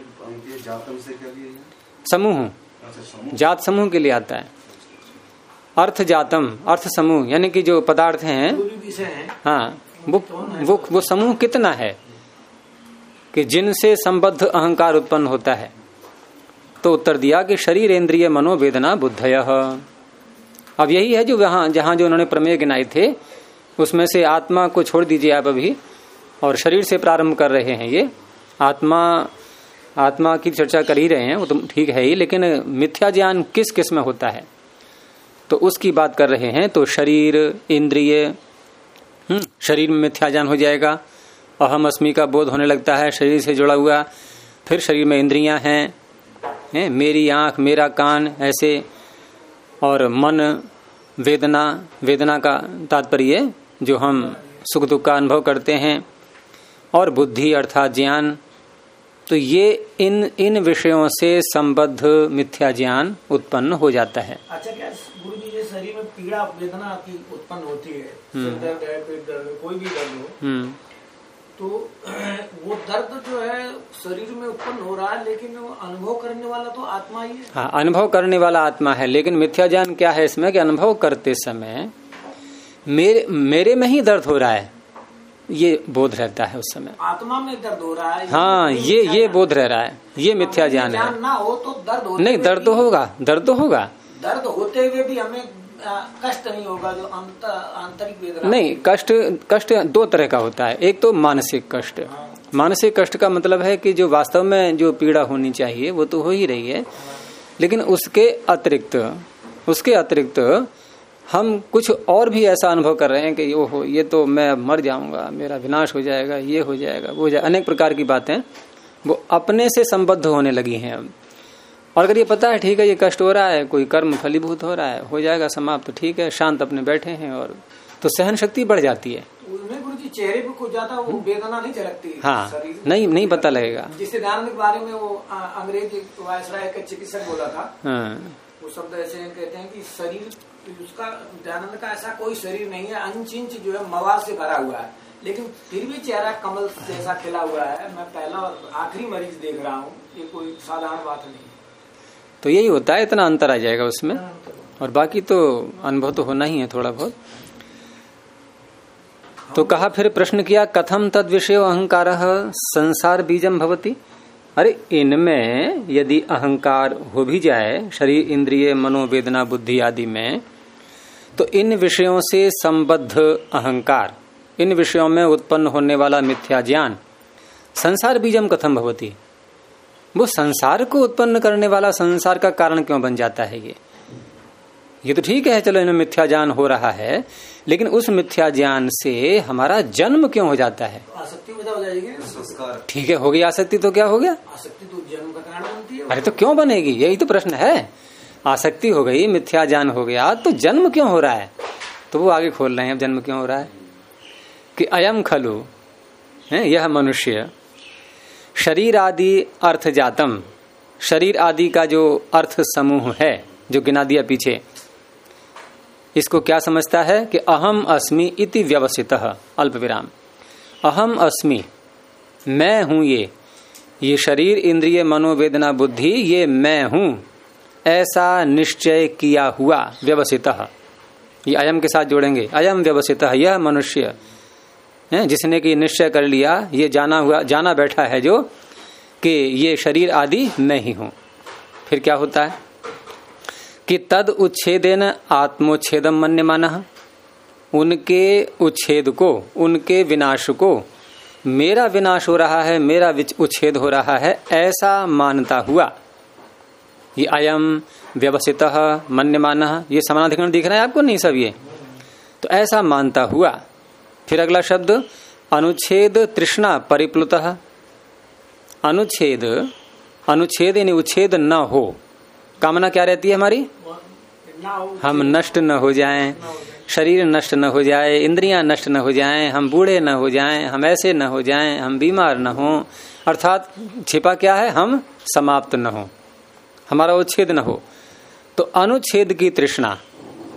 समूह, जात समूह के लिए आता है। अर्थ जातम, अर्थ समूह यानी कि जो पदार्थ हैं, हाँ वो समूह कितना है कि जिनसे संबद्ध अहंकार उत्पन्न होता है। तो उत्तर दिया कि शरीर इंद्रिय मनोवेदना बुद्धयः। अब यही है जो जहां जो उन्होंने प्रमेय गिनाए थे, उसमें से आत्मा को छोड़ दीजिए आप अभी, और शरीर से प्रारंभ कर रहे हैं। ये आत्मा की चर्चा कर ही रहे हैं, वो तो ठीक है ही, लेकिन मिथ्या ज्ञान किस किस में होता है तो उसकी बात कर रहे हैं। तो शरीर इंद्रिय, शरीर में मिथ्या ज्ञान हो जाएगा, अहम अस्मि का बोध होने लगता है शरीर से जुड़ा हुआ। फिर शरीर में इंद्रियां हैं, मेरी आंख, मेरा कान, ऐसे, और मन, वेदना का तात्पर्य जो हम सुख दुख का अनुभव करते हैं, और बुद्धि अर्थात ज्ञान। तो ये इन विषयों से संबद्ध मिथ्या ज्ञान उत्पन्न हो जाता है। अच्छा, क्या गुरु जी ये शरीर में पीड़ा वेदना की उत्पन्न होती है, सिर दर्द है, पेट दर्द है, कोई भी दर्द हो, तो वो दर्द जो है शरीर में उत्पन्न हो रहा है, लेकिन अनुभव करने वाला तो आत्मा ही है। हाँ, अनुभव करने वाला आत्मा है, लेकिन मिथ्या ज्ञान क्या है इसमें कि अनुभव करते समय मेरे में ही दर्द हो रहा है, ये बोध रहता है उस समय। आत्मा में दर्द हो रहा है, हाँ, ये बोध रह रहा है, ये मिथ्या ज्ञान है। ना हो तो दर्द नहीं, दर्द तो होगा, दर्द तो होगा, दर्द होते हुए भी हमें कष्ट नहीं होगा, जो आंतरिक वेदना नहीं। कष्ट दो तरह का होता है। एक तो मानसिक कष्ट, मानसिक कष्ट का मतलब है कि जो वास्तव में जो पीड़ा होनी चाहिए वो तो हो ही रही है, लेकिन उसके अतिरिक्त हम कुछ और भी ऐसा अनुभव कर रहे हैं कि ओहो, ये तो मैं मर जाऊंगा, मेरा विनाश हो जाएगा, ये हो जाएगा, वो हो जाएगा, अनेक प्रकार की बातें वो अपने से संबद्ध होने लगी हैं अब। और अगर ये पता है ठीक है ये कष्ट हो रहा है, कोई कर्म फलीभूत हो रहा है, हो जाएगा समाप्त, तो ठीक है, शांत अपने बैठे हैं, और तो सहन शक्ति बढ़ जाती है। गुरुजी चेहरे पे कुछ ज्यादा वो वेदना नहीं झलकती। हाँ, नहीं पता लगेगा। जिससे दयानंद के बारे में वो अंग्रेज वायसराय का चिकित्सक बोला था, वो शब्द ऐसे कहते हैं कि शरीर उसका, दयानंद का ऐसा कोई शरीर नहीं है, अंच इंच जो है मवाद से भरा हुआ है, लेकिन फिर भी चेहरा कमल जैसा खिला हुआ है। मैं पहला और आखिरी मरीज देख रहा हूँ, ये कोई साधारण बात नहीं है। तो यही होता है, इतना अंतर आ जाएगा उसमें, और बाकी तो अनुभव तो होना ही है थोड़ा बहुत। तो कहा, फिर प्रश्न किया, कथम तद विषय अहंकार संसार बीजम भवति। अरे इनमें यदि अहंकार हो भी जाए, शरीर इंद्रिय मनोवेदना बुद्धि आदि में, तो इन विषयों से संबद्ध अहंकार, इन विषयों में उत्पन्न होने वाला मिथ्या ज्ञान संसार बीजम कथम भवति, वो संसार को उत्पन्न करने वाला, संसार का कारण क्यों बन जाता है। ये तो ठीक है, चलो इन्हें मिथ्या ज्ञान हो रहा है, लेकिन उस मिथ्या ज्ञान से हमारा जन्म क्यों हो जाता है। आसक्ति हो जाएगी, ठीक है, हो गई आसक्ति, तो क्या हो गया, आसक्ति तो जन्म का कारण बनती है। अरे तो क्यों बनेगी, यही तो प्रश्न है। आसक्ति हो गई, मिथ्या ज्ञान हो गया, तो जन्म क्यों हो रहा है। तो वो आगे खोल रहे हैं, अब जन्म क्यों हो रहा है कि अयम खलु है, यह मनुष्य शरीर आदि अर्थ जातम, शरीर आदि का जो अर्थ समूह है जो गिना दिया पीछे, इसको क्या समझता है कि अहम अस्मि इति व्यवसितः, अल्प विराम, अहम अस्मि, मैं हूं, ये शरीर इंद्रिय मनोवेदना बुद्धि, ये मैं हूं, ऐसा निश्चय किया हुआ, व्यवसितः, ये अयम के साथ जोड़ेंगे, अयम व्यवसितः, यह मनुष्य है जिसने कि निश्चय कर लिया, ये जाना बैठा है जो कि ये शरीर आदि मैं ही हूं। फिर क्या होता है कि तद उच्छेदेन आत्मोच्छेदम मन्यमानः, उनके उच्छेद को, उनके विनाश को, मेरा विनाश हो रहा है, मेरा उच्छेद हो रहा है, ऐसा मानता हुआ, ये अयम व्यवसितः मन्यमानः, ये समानाधिकरण दिख रहा है आपको, नहीं सब ये, तो ऐसा मानता हुआ। फिर अगला शब्द अनुच्छेद तृष्णा परिप्लुतः, अनुच्छेद यानी उच्छेद न हो, कामना क्या रहती है हमारी, हम नष्ट न हो जाएं, शरीर नष्ट न हो जाए, इंद्रियां नष्ट न हो जाएं, हम बूढ़े न हो जाएं, हम ऐसे न हो जाएं, हम बीमार न हो, अर्थात छिपा क्या है, हम समाप्त न हो, हमारा उच्छेद न हो। तो अनुच्छेद की तृष्णा,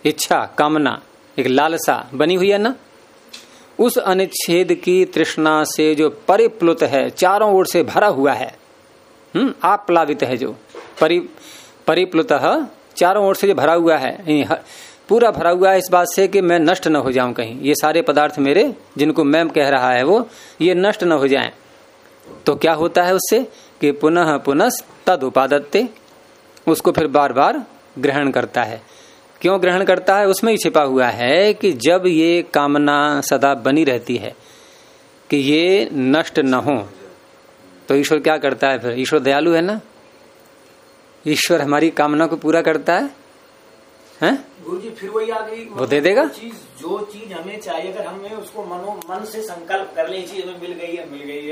इच्छा, कामना, एक लालसा बनी हुई है ना, उस अनिच्छेद की तृष्णा से जो परिप्लुत है, चारों ओर से भरा हुआ है, आप प्लावित है, जो परिप्लुत चारों ओर से जो भरा हुआ है, पूरा भरा हुआ है इस बात से कि मैं नष्ट न हो जाऊं कहीं, ये सारे पदार्थ मेरे जिनको मैं कह रहा है वो ये नष्ट न हो जाएं। तो क्या होता है उससे कि पुनः पुनः तद उपादत्ते, उसको फिर बार बार ग्रहण करता है। क्यों ग्रहण करता है? उसमें ही छिपा हुआ है कि जब ये कामना सदा बनी रहती है कि ये नष्ट न हो, तो ईश्वर क्या करता है फिर? ईश्वर दयालु है ना, ईश्वर हमारी कामना को पूरा करता है, हैं? गुरु जी फिर वही आ गई, वो दे देगा जो चीज हमें चाहिए, अगर हमें उसको मन से संकल्प कर ले, चीज हमें मिल गई है, मिल रही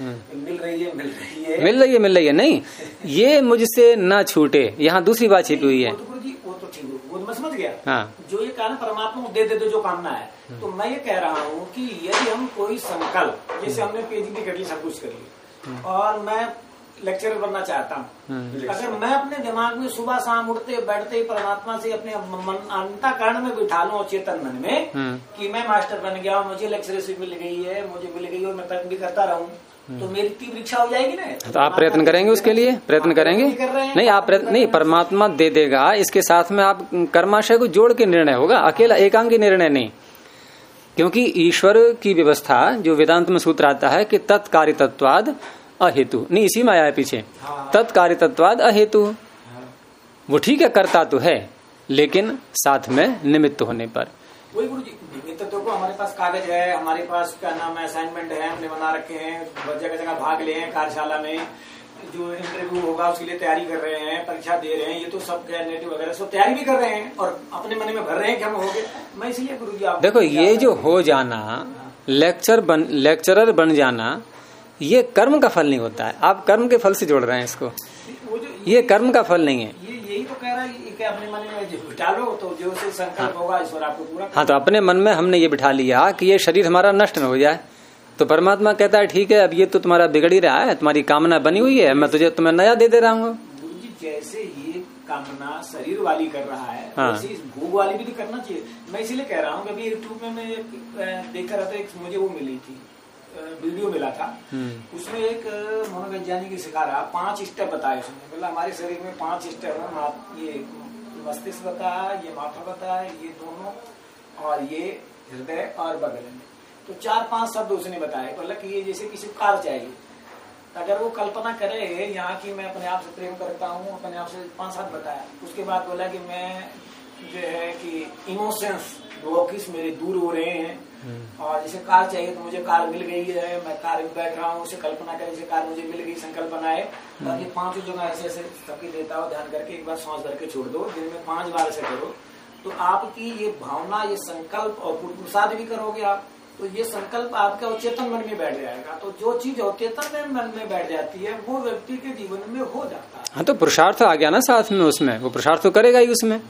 है, नहीं ये मुझसे ना छूटे, यहाँ दूसरी बात छिपी हुई है। वो तो ठीक, वो मैं समझ गया। हाँ। जो ये कहना परमात्मा को दे दे जो कामना है, तो मैं ये कह रहा हूँ कि यदि हम कोई संकल्प, जैसे हमने पीएचडी कर ली, सब कुछ कर लिया, और मैं लेक्चरर बनना चाहता हूँ, अगर मैं अपने दिमाग में सुबह शाम उठते बैठते ही परमात्मा से अपने अंतःकरण में बिठा लूं, चेतन मन में, कि मैं मास्टर बन गया, मुझे लेक्चरशिप मिल गई है, मुझे मिल गई और मैं तर्क भी करता रहूं, तो मेरी तीव्र इच्छा हो जाएगी ना। तो आप प्रयत्न करेंगे उसके लिए, प्रयत्न करेंगे? नहीं, आप प्रयत्न नहीं, परमात्मा दे देगा, इसके साथ में आप कर्माशय को जोड़ के निर्णय होगा, अकेला एकांगी निर्णय नहीं। क्योंकि ईश्वर की व्यवस्था जो वेदांत में सूत्र आता है कि तत्कार्यतत्वाद अहेतु, नहीं इसी में आया है पीछे, तत्कार्यतत्वाद अहेतु, वो ठीक है करता तो है, लेकिन साथ में निमित्त होने पर। वही गुरु जी, निमित्त तो को हमारे पास कागज है, हमारे पास क्या नाम है असाइनमेंट है, हमने बना रखे हैं, जगह जगह भाग लिए हैं, कार्यशाला में जो इंटरव्यू होगा उसके लिए तैयारी कर रहे हैं, परीक्षा दे रहे हैं, ये तो सब नेटिव वगैरह सब तैयारी भी कर रहे हैं और अपने मन में भर रहे हैं कि हम हो गए। मैं इसलिए गुरु जी आप देखो, ये जो हो जाना, लेक्चरर बन जाना, ये कर्म का फल नहीं होता है। आप कर्म के फल से जोड़ रहे हैं इसको, ये कर्म का फल नहीं है। यही तो कह रहा है कि अपने मन में बिठा लो, तो जो से संकल्प होगा ईश्वर आपको पूरा। हाँ, तो अपने मन में हमने ये बिठा लिया कि ये शरीर हमारा नष्ट न हो जाए, तो परमात्मा कहता है ठीक है, अब ये तो तुम्हारा बिगड़ ही रहा है, तुम्हारी कामना बनी हुई है, मैं तुम्हें नया दे दे रहा हूँ। गुरु जी जैसे ये कामना शरीर वाली कर रहा है, हाँ। वैसे इस भोग वाली भी करना चाहिए। मैं इसीलिए कह रहा हूँ कि अभी यूट्यूब में मैं देख रहा था, एक मुझे वो मिली थी, वीडियो मिला था, उसमें एक मनोवैज्ञानिक सिखा रहा, 5 स्टेप बताए उसने, मतलब हमारे शरीर में 5 स्टेप है, ये मस्तिष्क बताया, ये माथा बताया, ये दोनों, और ये हृदय और बगल में, तो 4-5 शब्द उसने बताए। बोला कि ये जैसे किसी कार चाहिए, अगर वो कल्पना करे यहाँ की मैं अपने आप से प्रेम करता हूँ, अपने आप से 5-7 बताया, उसके बाद बोला कि मैं जो है कि इमोशंस वो किस मेरे दूर हो रहे हैं, और जैसे कार चाहिए तो मुझे कार मिल गई है, मैं कार में बैठ रहा हूँ, उसे कल्पना करे जैसे कार मुझे मिल गई, संकल्प बनाए, और ये 5 जगह ऐसे ऐसे सबकी देता हो, ध्यान करके एक बार सांस भर के छोड़ दो, दिन में 5 बार ऐसे करो, तो आपकी ये भावना, ये संकल्प, और पुरुषार्थ भी करोगे आप, तो ये संकल्प आपका अवचेतन मन में बैठ जाएगा। तो जो चीज अवचेतन मन में बैठ जाती है वो व्यक्ति के जीवन में हो जाता है। हाँ, तो पुरुषार्थ आ गया ना साथ में, उसमें वो पुरुषार्थ तो करेगा ही उसमें,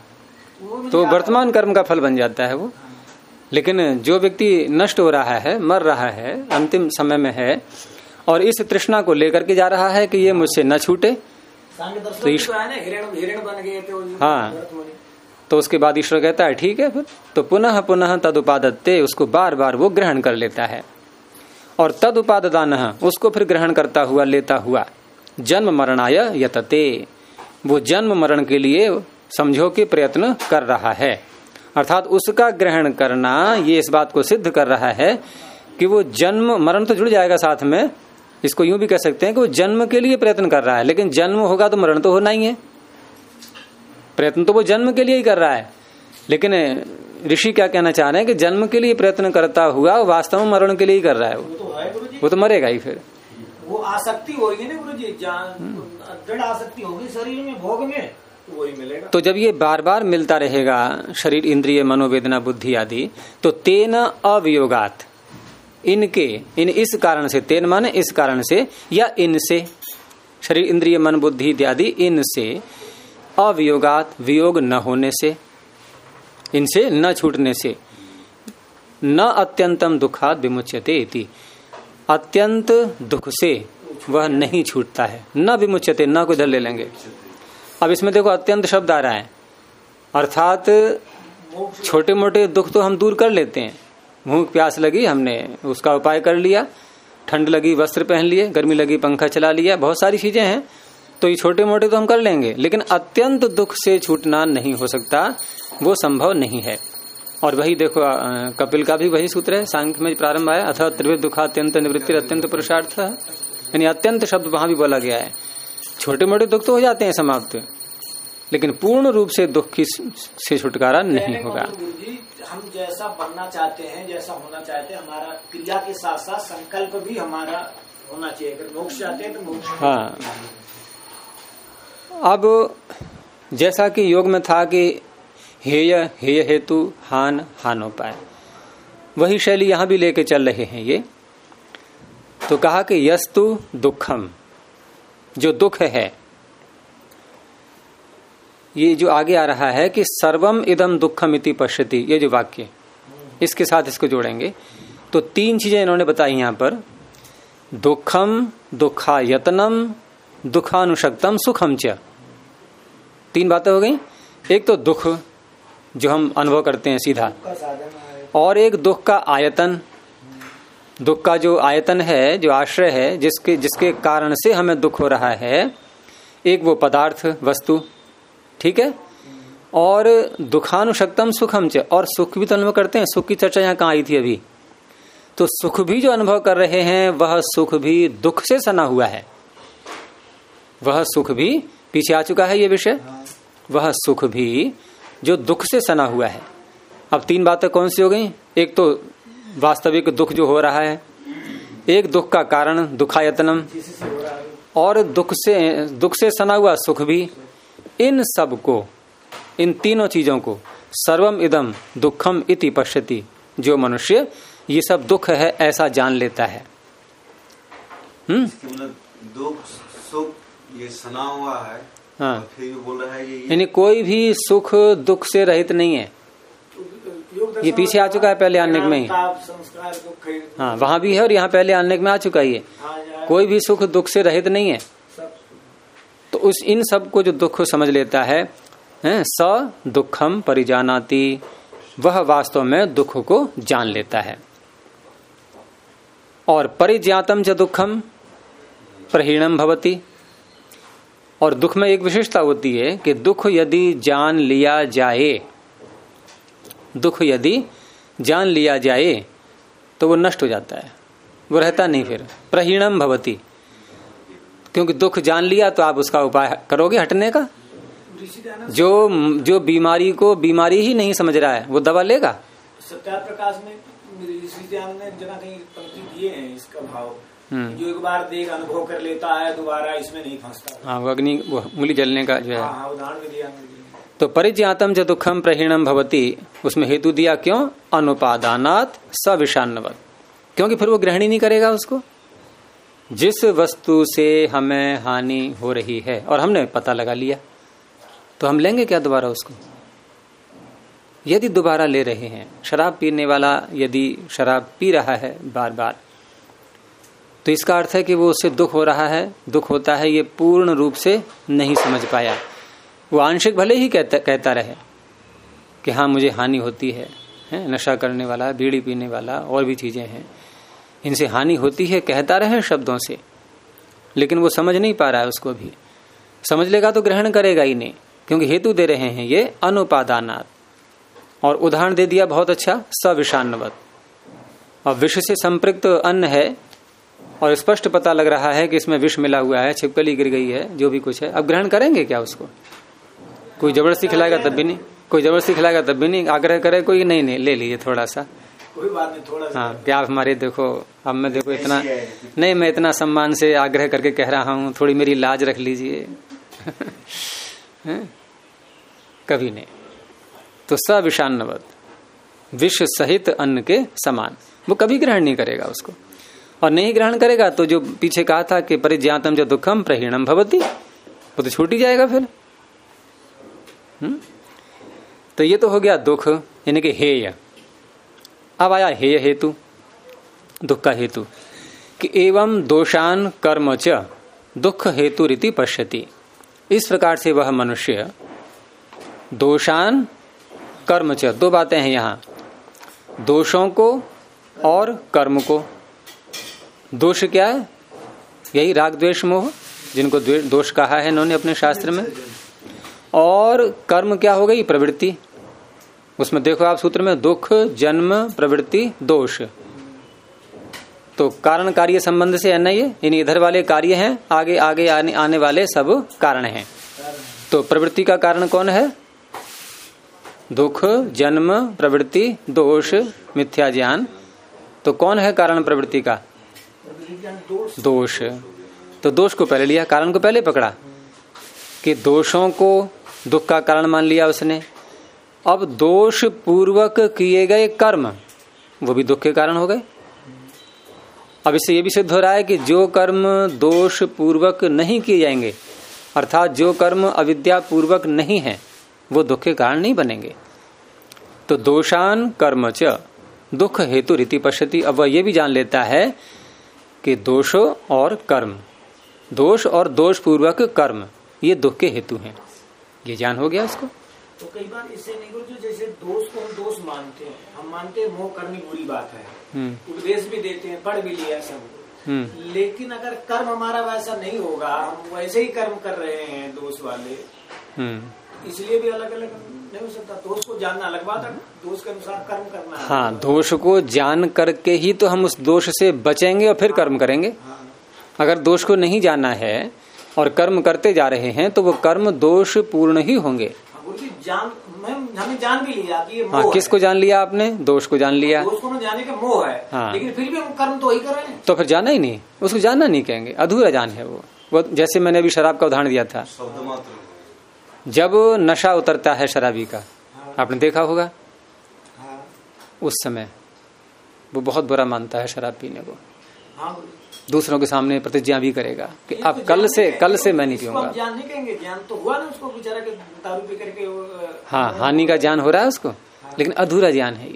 तो वर्तमान कर्म का फल बन जाता है वो। लेकिन जो व्यक्ति नष्ट हो रहा है, मर रहा है, अंतिम समय में है, और इस तृष्णा को लेकर के जा रहा है कि ये मुझसे न छूटे, तो हिरण बन गए थे। हाँ, तो उसके बाद ईश्वर कहता है ठीक है, फिर तो पुनः पुनः तदुपादत्ते, उसको बार बार वो ग्रहण कर लेता है। और तदुपादान, उसको फिर ग्रहण करता हुआ, लेता हुआ, जन्म मरणाय यतते, वो जन्म मरण के लिए समझो कि प्रयत्न कर रहा है। अर्थात उसका ग्रहण करना ये इस बात को सिद्ध कर रहा है कि वो जन्म मरण तो जुड़ जाएगा साथ में, इसको यूं भी कह सकते हैं कि वो जन्म के लिए प्रयत्न कर रहा है, लेकिन जन्म होगा तो मरण तो होना ही है। प्रयत्न तो वो जन्म के लिए ही कर रहा है, लेकिन ऋषि क्या कहना चाह रहे हैं कि जन्म के लिए प्रयत्न करता हुआ वास्तव में मरण के लिए ही कर रहा है, वो तो मरेगा ही। फिर वो आसक्ति होगी ना गुरु जी, दृढ़ आसक्ति होगी शरीर में, भोग में, वही मिलेगा। तो जब ये बार बार मिलता रहेगा शरीर, इंद्रिय, मनोवेदना, बुद्धि आदि, तो तेन अवियोगात, इस कारण से, तेन माने इस कारण से, या इनसे, शरीर, इंद्रिय, मन, बुद्धि इत्यादि, इनसे, अवियोगात, वियोग न होने से, इनसे न छूटने से, न अत्यंतम दुखात विमुच्यते इति, अत्यंत दुख से वह नहीं छूटता है। न विमुच्यते, न को इधर ले लेंगे। अब इसमें देखो अत्यंत शब्द आ रहा है, अर्थात छोटे मोटे दुख तो हम दूर कर लेते हैं। भूख प्यास लगी, हमने उसका उपाय कर लिया, ठंड लगी वस्त्र पहन लिए, गर्मी लगी पंखा चला लिया, बहुत सारी चीजें हैं, तो ये छोटे मोटे तो हम कर लेंगे, लेकिन अत्यंत दुख से छूटना नहीं हो सकता, वो संभव नहीं है। और वही देखो कपिल का भी वही सूत्र है, सांख्य में प्रारंभ आया, अथ त्रिविध दुखात्यंत निवृत्ति अत्यंत पुरुषार्थ, यानी अत्यंत शब्द वहां भी बोला गया है। छोटे मोटे दुख तो हो जाते हैं समाप्त, लेकिन पूर्ण रूप से दुख की से छुटकारा नहीं होगा। हम जैसा बनना चाहते हैं, जैसा होना चाहते हैं, हमारा क्रिया के साथ साथ संकल्प भी हमारा होना चाहिए। अगर मोक्ष चाहते हैं तो मोक्ष। हाँ, अब जैसा कि योग में था कि हेय हेय हेतु हान हानोपाय, वही शैली यहां भी लेके चल रहे हैं ये। तो कहा कि यस्तु दुखम, जो दुख है, ये जो आगे आ रहा है कि सर्वम इदम दुखम इति पश्यति, ये जो वाक्य, इसके साथ इसको जोड़ेंगे तो तीन चीजें इन्होंने बताई यहां पर, दुखम, दुखायतनम, दुखानुशक्तम, सुखम च। तीन बातें हो गई। एक तो दुख जो हम अनुभव करते हैं सीधा, और एक दुख का आयतन, दुख का जो आयतन है, जो आश्रय है, जिसके कारण से हमें दुख हो रहा है, एक वो पदार्थ वस्तु, ठीक है, और दुखानुशक्तम सुखम च, और सुख भी तो अनुभव करते हैं। सुख की चर्चा यहाँ कहाँ आई थी अभी, तो सुख भी जो अनुभव कर रहे हैं वह सुख भी दुख से सना हुआ है, वह सुख भी, पीछे आ चुका है ये विषय, वह सुख भी जो दुख से सना हुआ है। अब तीन बातें कौन सी हो गई, एक तो वास्तविक दुख जो हो रहा है, एक दुख का कारण दुखायतनम, और दुख से सना हुआ सुख भी। इन सब को, इन तीनों चीजों को सर्वम इदम दुखम इति पश्यति, जो मनुष्य ये सब दुख है ऐसा जान लेता है। दुख सुख ये सना हुआ है। हाँ, फिर बोल रहा है यानी कोई भी सुख दुख से रहित नहीं है। ये पीछे आ चुका है पहले आनेक में ही, हाँ वहां भी है और यहाँ पहले आनेक में आ चुका है ये। कोई भी सुख दुख से रहित नहीं है। तो उस इन सब को जो दुख समझ लेता है, स दुखम परिजानाति, वह वास्तव में दुख को जान लेता है। और परिज्ञातम च दुखम प्रहीणम भवति, और दुख में एक विशेषता होती है कि दुख यदि जान लिया जाए, दुख यदि जान लिया जाए तो वो नष्ट हो जाता है, वो रहता नहीं फिर। प्रहीणम भवति, क्योंकि दुख जान लिया तो आप उसका उपाय करोगे हटने का। जो बीमारी को बीमारी ही नहीं समझ रहा है वो दवा लेगा। सत्यार्थ प्रकाश में ने जना कहीं पंक्ति दिए हैं इसका भाव, जो एक बार देख अनुभव कर लेता है दोबारा इसमें नहीं फंसता। हाँ, वो अग्नि मूली जलने का जो है। हाँ, उदाहरण भी दिया। तो परिज्ञातम च दुखम प्रहीणम भवति, उसमें हेतु दिया क्यों, अनुपादानात् सविषान्नवत्, क्योंकि फिर वो ग्रहण ही नहीं करेगा उसको। जिस वस्तु से हमें हानि हो रही है और हमने पता लगा लिया, तो हम लेंगे क्या दोबारा उसको। यदि दोबारा ले रहे हैं, शराब पीने वाला यदि शराब पी रहा है बार बार, तो इसका अर्थ है कि वो उससे दुख हो रहा है, दुख होता है, ये पूर्ण रूप से नहीं समझ पाया। वो आंशिक भले ही कहता रहे कि हाँ मुझे हानि होती है, नशा करने वाला, बीड़ी पीने वाला, और भी चीजें हैं, इनसे हानि होती है, कहता रहे शब्दों से, लेकिन वो समझ नहीं पा रहा है उसको भी। समझ लेगा तो ग्रहण करेगा ही नहीं, क्योंकि हेतु दे रहे हैं ये अनुपादानात्। और उदाहरण दे दिया बहुत अच्छा, सविषान्नवत्। अब विष से संपृक्त अन्न है और स्पष्ट पता लग रहा है कि इसमें विष मिला हुआ है, छिपकली गिर गई है, जो भी कुछ है, अब ग्रहण करेंगे क्या उसको। कोई जबरदस्ती खिलाएगा तब भी नहीं, कोई जबरदस्ती खिलाएगा तब भी नहीं, आग्रह करे कोई, नहीं नहीं ले लीजिए थोड़ा सा, कोई बात नहीं, थोड़ा सा। हाँ, क्या आप हमारे देखो, अब मैं देखो इतना नहीं, मैं इतना सम्मान से आग्रह करके कह रहा हूँ, थोड़ी मेरी लाज रख लीजिए। कभी नहीं। तो सविषान्नवत्, विष सहित अन्न के समान, वो कभी ग्रहण नहीं करेगा उसको। और नहीं ग्रहण करेगा तो जो पीछे कहा था कि परिज्ञातम जो दुखम प्रहीणम भवति, वो तो छूट ही जाएगा फिर। तो ये तो हो गया दुख, यानी कि हेय। अब आया हेय हेतु, दुख का हेतु, कि एवं दोषान कर्म च दुख हेतु रीति पश्यति। इस प्रकार से वह मनुष्य दोषान कर्म च, दो बातें हैं यहाँ, दोषों को और कर्म को। दोष क्या है? यही राग द्वेष मोह, जिनको दोष कहा है इन्होंने अपने शास्त्र में। और कर्म क्या हो गई? प्रवृत्ति। उसमें देखो आप सूत्र में, दुख जन्म प्रवृत्ति दोष। तो कारण कार्य संबंध से है ना ये, इन इधर वाले कार्य हैं, आगे आगे आने वाले सब कारण हैं। तो प्रवृत्ति का कारण कौन है? दुख जन्म प्रवृत्ति दोष मिथ्या ज्ञान। तो कौन है कारण प्रवृत्ति का? दोष। तो दोष को पहले लिया, कारण को पहले पकड़ा कि दोषों को दुख का कारण मान लिया उसने। अब दोष पूर्वक किए गए कर्म वो भी दुख के कारण हो गए। अब इससे ये भी सिद्ध हो रहा है कि जो कर्म दोष पूर्वक नहीं किए जाएंगे, अर्थात जो कर्म अविद्या पूर्वक नहीं है, वो दुख के कारण नहीं बनेंगे। तो दोषान कर्म च दुख हेतु रीति पश्यति। अब वह ये भी जान लेता है कि दोष और कर्म, दोष और दोष पूर्वक कर्म ये दुख के हेतु हैं। ये ज्ञान हो गया उसको। तो कई बार इससे निकल जो जैसे दोष को हम दोष मानते हैं, हम मानते हैं मोह करनी बुरी बात है, उपदेश भी देते हैं, पढ़ भी लिया सब, लेकिन अगर कर्म हमारा वैसा नहीं होगा, हम वैसे ही कर्म कर रहे हैं दोष वाले, इसलिए भी अलग अलग नहीं हो सकता। दोष को जानना अलग बात है, दोष के अनुसार कर्म करना है। हाँ, दोष को जान करके ही तो हम उस दोष से बचेंगे और फिर कर्म करेंगे। अगर दोष को नहीं जाना है और कर्म करते जा रहे हैं तो वो कर्म दोष पूर्ण ही होंगे। हमें जान भी लिया कि ये मोह है। किसको जान लिया आपने? दोष को जान लिया। दोष को जाने के मोह है, हाँ। लेकिन फिर भी हम कर्म तो वही कर रहे हैं। तो फिर जाना ही नहीं, उसको जानना नहीं कहेंगे, अधूरा जान है वो। जैसे मैंने अभी शराब का उदाहरण दिया था, जब नशा उतरता है शराबी का, आपने देखा होगा, उस समय वो बहुत बुरा मानता है शराब पीने को, दूसरों के सामने प्रतिज्ञा भी करेगा कि अब कल से मैं नहीं पीऊंगा। ज्ञान नहीं कहेंगे, ज्ञान तो हुआ ना उसको बेचारा के दारू पी करके। हाँ, हानि का ज्ञान हो रहा है उसको, लेकिन अधूरा ज्ञान है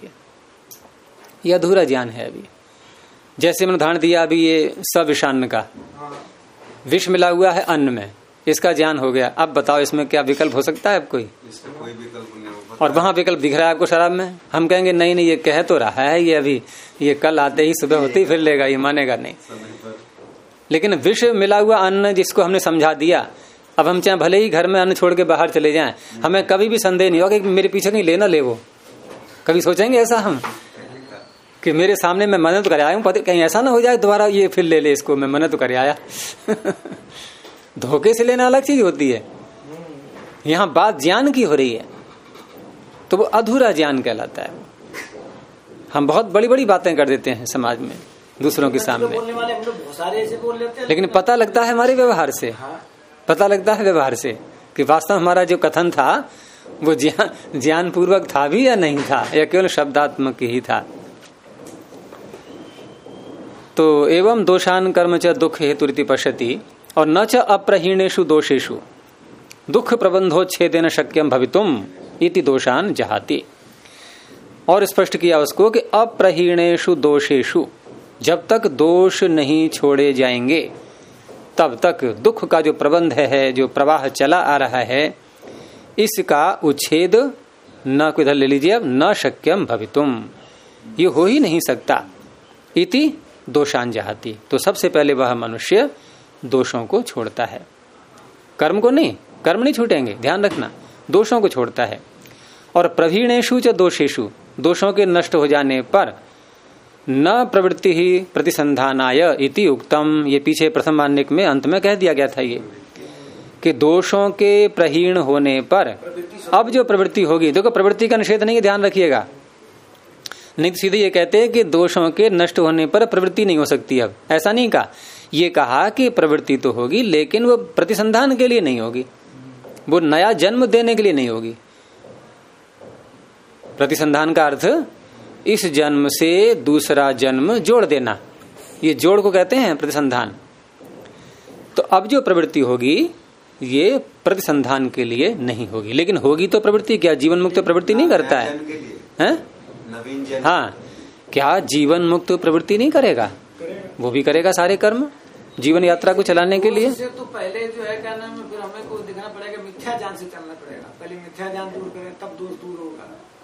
ये अधूरा ज्ञान है अभी। जैसे मैंने उदाहरण दिया अभी ये सविषान्न का, विष मिला हुआ है अन्न में, इसका ज्ञान हो गया। अब बताओ इसमें क्या विकल्प हो सकता है? अब कोई विकल्प नहीं हो। और वहां विकल्प दिख रहा है आपको शराब में, हम कहेंगे नहीं ये कह तो रहा है, ये अभी ये कल आते ही सुबह होते ही फिर लेगा, ये मानेगा नहीं। लेकिन विष मिला हुआ अन्न जिसको हमने समझा दिया, अब हम चाहे भले ही घर में अन्न छोड़ के बाहर चले जाएं, हमें कभी भी संदेह नहीं होगा कि मेरे पीछे नहीं लेना ले वो। कभी सोचेंगे ऐसा हम कि मेरे सामने मैं मना तो कर आया हूँ, कहीं ऐसा ना हो जाए दोबारा ये फिर ले इसको, मैं मना तो कर आया। धोखे से लेना अलग चीज होती है, यहाँ बात ज्ञान की हो रही है, तो वो अधूरा ज्ञान कहलाता है। हम बहुत बड़ी बड़ी बातें कर देते हैं समाज में दूसरों के सामने, लेकिन पता लगता है हमारे व्यवहार से, पता लगता है व्यवहार से कि वास्तव हमारा जो कथन था वो ज्ञान पूर्वक था भी या नहीं था, या केवल शब्दात्मक ही था। तो एवं दोषान कर्म च दुख हेतु रीति पश्यति और न च अप्रहीणेषु दोषेषु दुख प्रबंधोच्छेदेन शक्यम भवितुम इति दोषान जहाति। और स्पष्ट किया उसको कि अप्रहीणेषु दोषेषु, जब तक दोष नहीं छोड़े जाएंगे तब तक दुख का जो प्रबंध है, जो प्रवाह चला आ रहा है, इसका उच्छेद न को इधर ले लीजिए, अब न शक्यम भवितुम, ये हो ही नहीं सकता। इति दोषान जहाति। तो सबसे पहले वह मनुष्य दोषों को छोड़ता है, कर्म को नहीं, कर्म नहीं छूटेंगे, ध्यान रखना, दोषों को छोड़ता है। और प्रवीणेषु च दोषेषु, दोषों के नष्ट हो जाने पर न प्रवृत्ति ही प्रतिसंधानाय इति उक्तम, ये पीछे प्रथम वार्णिक में अंत में कह दिया गया था ये कि दोषों के प्रहीण होने पर अब जो प्रवृत्ति होगी, देखो प्रवृत्ति का निषेध नहीं है, ध्यान रखिएगा, नहीं तो सीधे ये कहते हैं कि दोषों के नष्ट होने पर प्रवृत्ति नहीं हो सकती। अब ऐसा नहीं कहा, ये कहा कि प्रवृत्ति तो होगी लेकिन वो प्रतिसंधान के लिए नहीं होगी, वो नया जन्म देने के लिए नहीं होगी। प्रतिसंधान का अर्थ इस जन्म से दूसरा जन्म जोड़ देना, ये जोड़ को कहते हैं प्रतिसंधान। तो अब जो प्रवृत्ति होगी ये प्रतिसंधान के लिए नहीं होगी, लेकिन होगी तो प्रवृत्ति क्या जीवन मुक्त प्रवृत्ति नहीं करता है? हाँ, क्या जीवन मुक्त प्रवृत्ति नहीं करेगा? वो भी करेगा सारे कर्म जीवन यात्रा को चलाने के लिए। तो पहले जो है क्या नाम है, फिर हमें को दिखना पड़ेगा, मिथ्या ज्ञान से चलना पड़ेगा। पहले मिथ्या ज्ञान दूर करें तब दोष दूर होगा।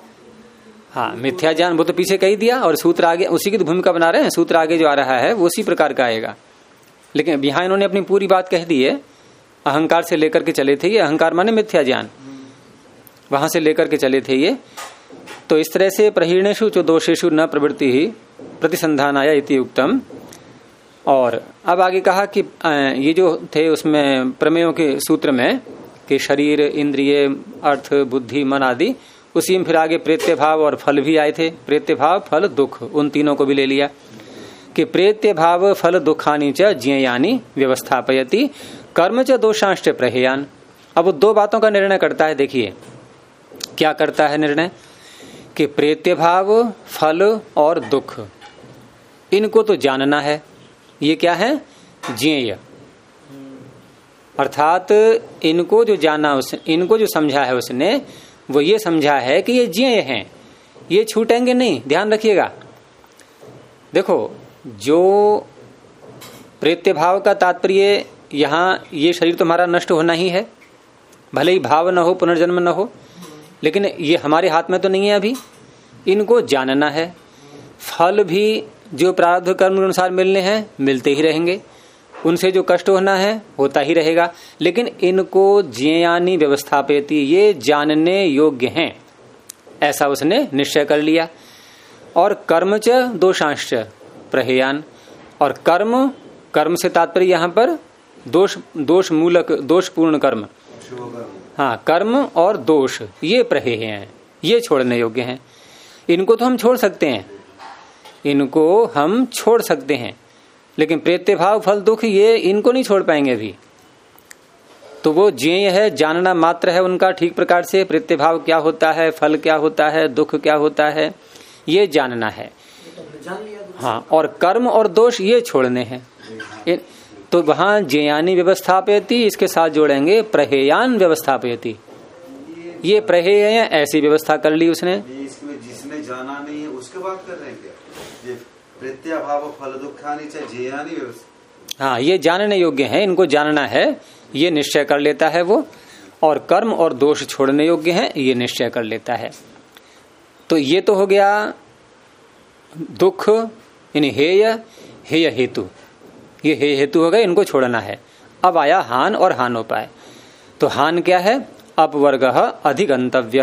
हाँ, मिथ्या ज्ञान वो तो पीछे कह दिया, और सूत्र आगे उसी की तो भूमिका बना रहे हैं। सूत्र आगे जो आ रहा है वो उसी प्रकार का आएगा, लेकिन यहाँ इन्होंने अपनी पूरी बात कह दी है। अहंकार से लेकर के चले थे ये, अहंकार माने मिथ्या ज्ञान, वहां से लेकर के चले थे ये। तो इस तरह से प्रहीणेषु जो दोषेषु न प्रवृत्ति ही प्रतिसंधानाय इति उक्तम। और अब आगे कहा कि ये जो थे उसमें प्रमेयों के सूत्र में कि शरीर, इंद्रिय, अर्थ, बुद्धि, मन आदि, उसी में फिर आगे प्रेत्य भाव और फल भी आए थे। प्रेत्य भाव, फल, दुख, उन तीनों को भी ले लिया कि प्रेत्य भाव फल दुखानी च ज्ञेयानि व्यवस्थापयति कर्म च दोषांश्च प्रहेयान। अब वो दो बातों का निर्णय करता है। देखिए क्या करता है निर्णय कि प्रेत्य भाव, फल और दुख, इनको तो जानना है। ये क्या है? ज्ञेय, अर्थात इनको जो जाना इनको जो समझा है उसने, वो ये समझा है कि ये ज्ञेय हैं, ये छूटेंगे नहीं। ध्यान रखिएगा, देखो जो प्रेत्य भाव का तात्पर्य यहाँ, ये शरीर तो हमारा नष्ट होना ही है, भले ही भाव न हो, पुनर्जन्म न हो, लेकिन ये हमारे हाथ में तो नहीं है अभी, इनको जानना है। फल भी जो प्रारब्ध कर्म के अनुसार मिलने हैं मिलते ही रहेंगे, उनसे जो कष्ट होना है होता ही रहेगा, लेकिन इनको ज्ञेयानि व्यवस्थापयति, ये जानने योग्य हैं, ऐसा उसने निश्चय कर लिया। और कर्म च दोषांश्च प्रहेयान, और कर्म से तात्पर्य यहाँ पर दोष मूलक, दोषपूर्ण कर्म, हाँ, कर्म और दोष ये प्रहेय हैं, ये छोड़ने योग्य हैं। इनको तो हम छोड़ सकते हैं, इनको हम छोड़ सकते हैं, लेकिन प्रेत्य भाव, फल, दुख, ये इनको नहीं छोड़ पाएंगे अभी। तो वो ज्ञेय है, जानना मात्र है उनका ठीक प्रकार से। प्रेत्य भाव क्या होता है, फल क्या होता है, दुख क्या होता है, ये जानना है। हाँ, और कर्म और दोष ये छोड़ने हैं। तो वहां ज्ञेयानि व्यवस्थापयति, इसके साथ जोड़ेंगे प्रहेयान व्यवस्थापयति। ये प्रहेय है, ऐसी व्यवस्था कर ली उसने। इसमें जिसने जाना नहीं है उसके बात कर रहे हैं क्या? ये प्रेत्य भाव फल दुखानि च ज्ञेयानि व्यवस्था, हाँ, ये जानने योग्य है, इनको जानना है, ये निश्चय कर लेता है वो। और कर्म और दोष छोड़ने योग्य है, ये निश्चय कर लेता है। तो ये तो हो गया दुख, यानी हेय हेतु, ये हेय हेतु हो गए, इनको छोड़ना है। अब आया हान और हानोपाय। तो हान क्या है? अपवर्ग अधिगंतव्य,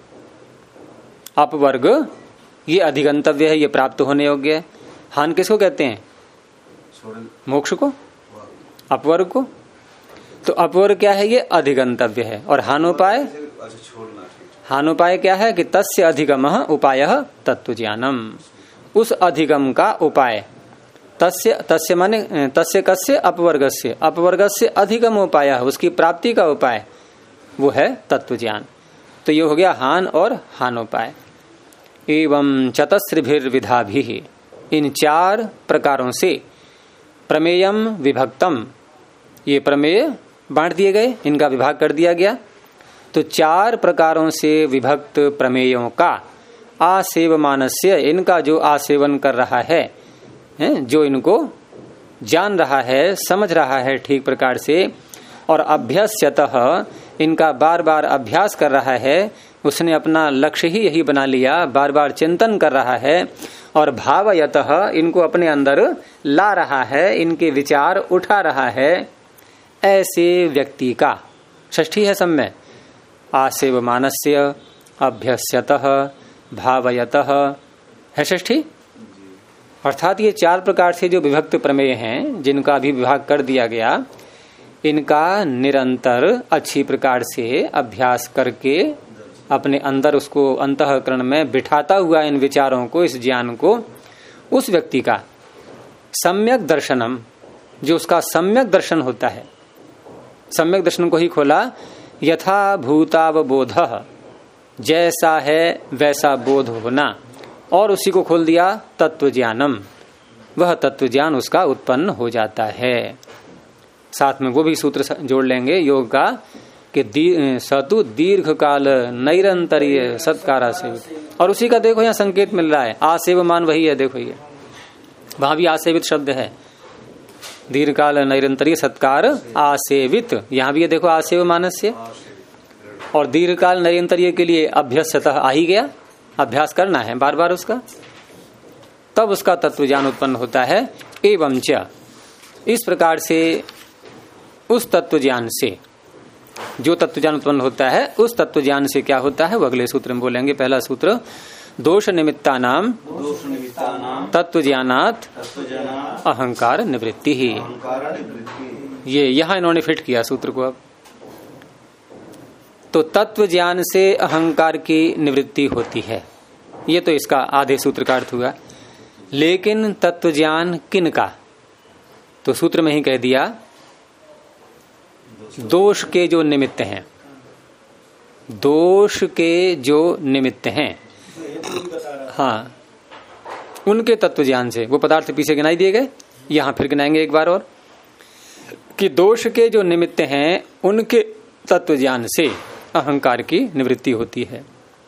अपवर्ग ये अधिगंतव्य है, ये प्राप्त होने योग्य है। हान किसको कहते हैं? मोक्ष को, अपवर्ग को। तो अपवर्ग क्या है? ये अधिगंतव्य है। और हानोपाय, हानोपाय क्या है कि तस्य अधिगमः उपायः तत्वज्ञानम, उस अधिगम का उपाय। तस्य माने तस्य कस्य? अपवर्गस्य, अपवर्गस्य अधिगम उपाय, उसकी प्राप्ति का उपाय वो है तत्वज्ञान। तो ये हो गया हान और हानोपाय। एवं चतस्रिभिर्विधाभिः, इन चार प्रकारों से प्रमेयम विभक्तम, ये प्रमेय बांट दिए गए, इनका विभाग कर दिया गया। तो चार प्रकारों से विभक्त प्रमेयों का आसेवमानस्य, इनका जो आसेवन कर रहा है, जो इनको जान रहा है, समझ रहा है ठीक प्रकार से, और अभ्यस्यतः इनका बार बार अभ्यास कर रहा है, उसने अपना लक्ष्य ही यही बना लिया, बार बार चिंतन कर रहा है, और भावयतः इनको अपने अंदर ला रहा है, इनके विचार उठा रहा है, ऐसे व्यक्ति का, षष्ठी है सब में, आसेवमानस्य, अभ्यस्यतः, भावयतः, है षष्ठी। अर्थात ये चार प्रकार से जो विभक्त प्रमेय हैं, जिनका भी विभाग कर दिया गया, इनका निरंतर अच्छी प्रकार से अभ्यास करके अपने अंदर उसको अंतःकरण में बिठाता हुआ इन विचारों को, इस ज्ञान को, उस व्यक्ति का सम्यक दर्शनम, जो उसका सम्यक दर्शन होता है, सम्यक दर्शन को ही खोला, यथा भूतावबोधः, जैसा है वैसा बोध होना, और उसी को खोल दिया तत्व ज्ञानम, वह तत्व ज्ञान उसका उत्पन्न हो जाता है। साथ में वो भी सूत्र जोड़ लेंगे योग का कि सतु दीर्घ काल नैरंतरीय सत्कारा से, और उसी का देखो यहाँ संकेत मिल रहा है, आसेवमान वही है, देखो ये वहां भी आसेवित शब्द है, दीर्घ काल नैरंतरीय सत्कार आसेवित, यहाँ भी ये देखो आसेव मानस्य, और दीर्घ काल नैरंतरीय के लिए अभ्यस्तः आ ही गया, अभ्यास करना है बार बार उसका, तब उसका तत्व ज्ञान उत्पन्न होता है। एवं च, इस प्रकार से उस तत्व ज्ञान से, जो तत्व ज्ञान उत्पन्न होता है उस तत्व ज्ञान से क्या होता है वो अगले सूत्र में बोलेंगे। पहला सूत्र, दोष निमित्ता नाम तत्व ज्ञानात् अहंकार निवृत्ति ही। ये यहां इन्होंने फिट किया सूत्र को। अब तो तत्व ज्ञान से अहंकार की निवृत्ति होती है, ये तो इसका आधे सूत्र का अर्थ हुआ। लेकिन तत्व ज्ञान किन का, तो सूत्र में ही कह दिया, दोष के जो निमित्त हैं, दोष के जो निमित्त हैं, हाँ, उनके तत्व ज्ञान से। वो पदार्थ पीछे गिनाई दिए गए, यहां फिर गिनाएंगे एक बार और, कि दोष के जो निमित्त हैं उनके तत्व ज्ञान से अहंकार की निवृत्ति होती है।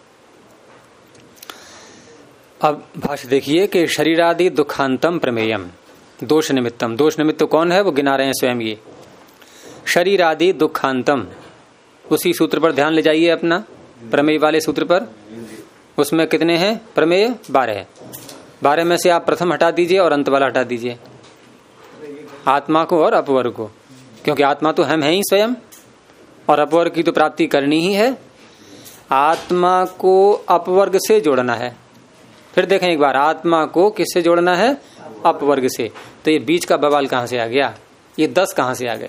अब भाष्य देखिए कि शरीरादि दुखांतम प्रमेयम दोष निमित्तम। दोष निमित्त कौन है वो गिना रहे हैं स्वयं ये, शरीरादि दुखांतम। उसी सूत्र पर ध्यान ले जाइए अपना, प्रमेय वाले सूत्र पर। उसमें कितने हैं प्रमेय? 12 है। 12 में से आप प्रथम हटा दीजिए और अंत वाला हटा दीजिए, आत्मा को और अपवर्ग को, क्योंकि आत्मा तो हम है ही स्वयं और अपवर्ग की तो प्राप्ति करनी ही है। आत्मा को अपवर्ग से जोड़ना है। फिर देखें एक बार, आत्मा को किससे जोड़ना है? अपवर्ग से। तो ये बीच का बवाल कहां से आ गया? ये 10 कहां से आ गए?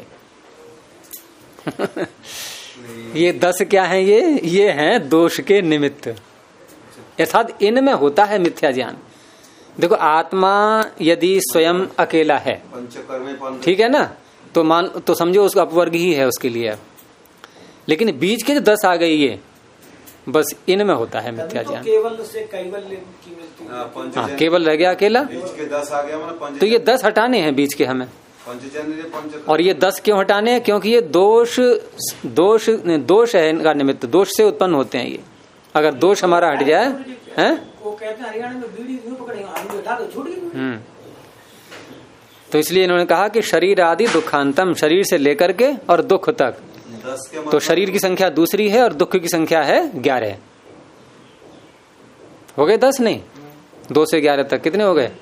ये 10 क्या है? ये हैं दोष के निमित्त, अर्थात इनमें होता है मिथ्या ज्ञान। देखो, आत्मा यदि स्वयं अकेला है, ठीक है ना, तो समझो उसका अपवर्ग ही है उसके लिए। लेकिन बीच के जो 10 आ गई, ये बस इनमें होता है मिथ्या ज्ञान। केवल से कैवल्य की मिलती है। हाँ, केवल रह गया अकेला, बीच के 10 आ गया, तो ये 10 हटाने हैं बीच के हमें। और ये 10 क्यों हटाने हैं? क्योंकि ये दोष है इनका निमित्त, दोष से उत्पन्न होते हैं ये। अगर दोष हमारा हट जाए हैं, वो कहते हैं हरियाणा में बीड़ी क्यों पकड़ेंगे, आदमी उठा दो, छूट गई। तो इसलिए इन्होंने कहा कि शरीर आदि दुखांतम, शरीर से लेकर के और दुख तक। तो शरीर की संख्या दूसरी है और दुख की संख्या है 11। हो गए 10? नहीं, 2 से 11 तक कितने हो गए?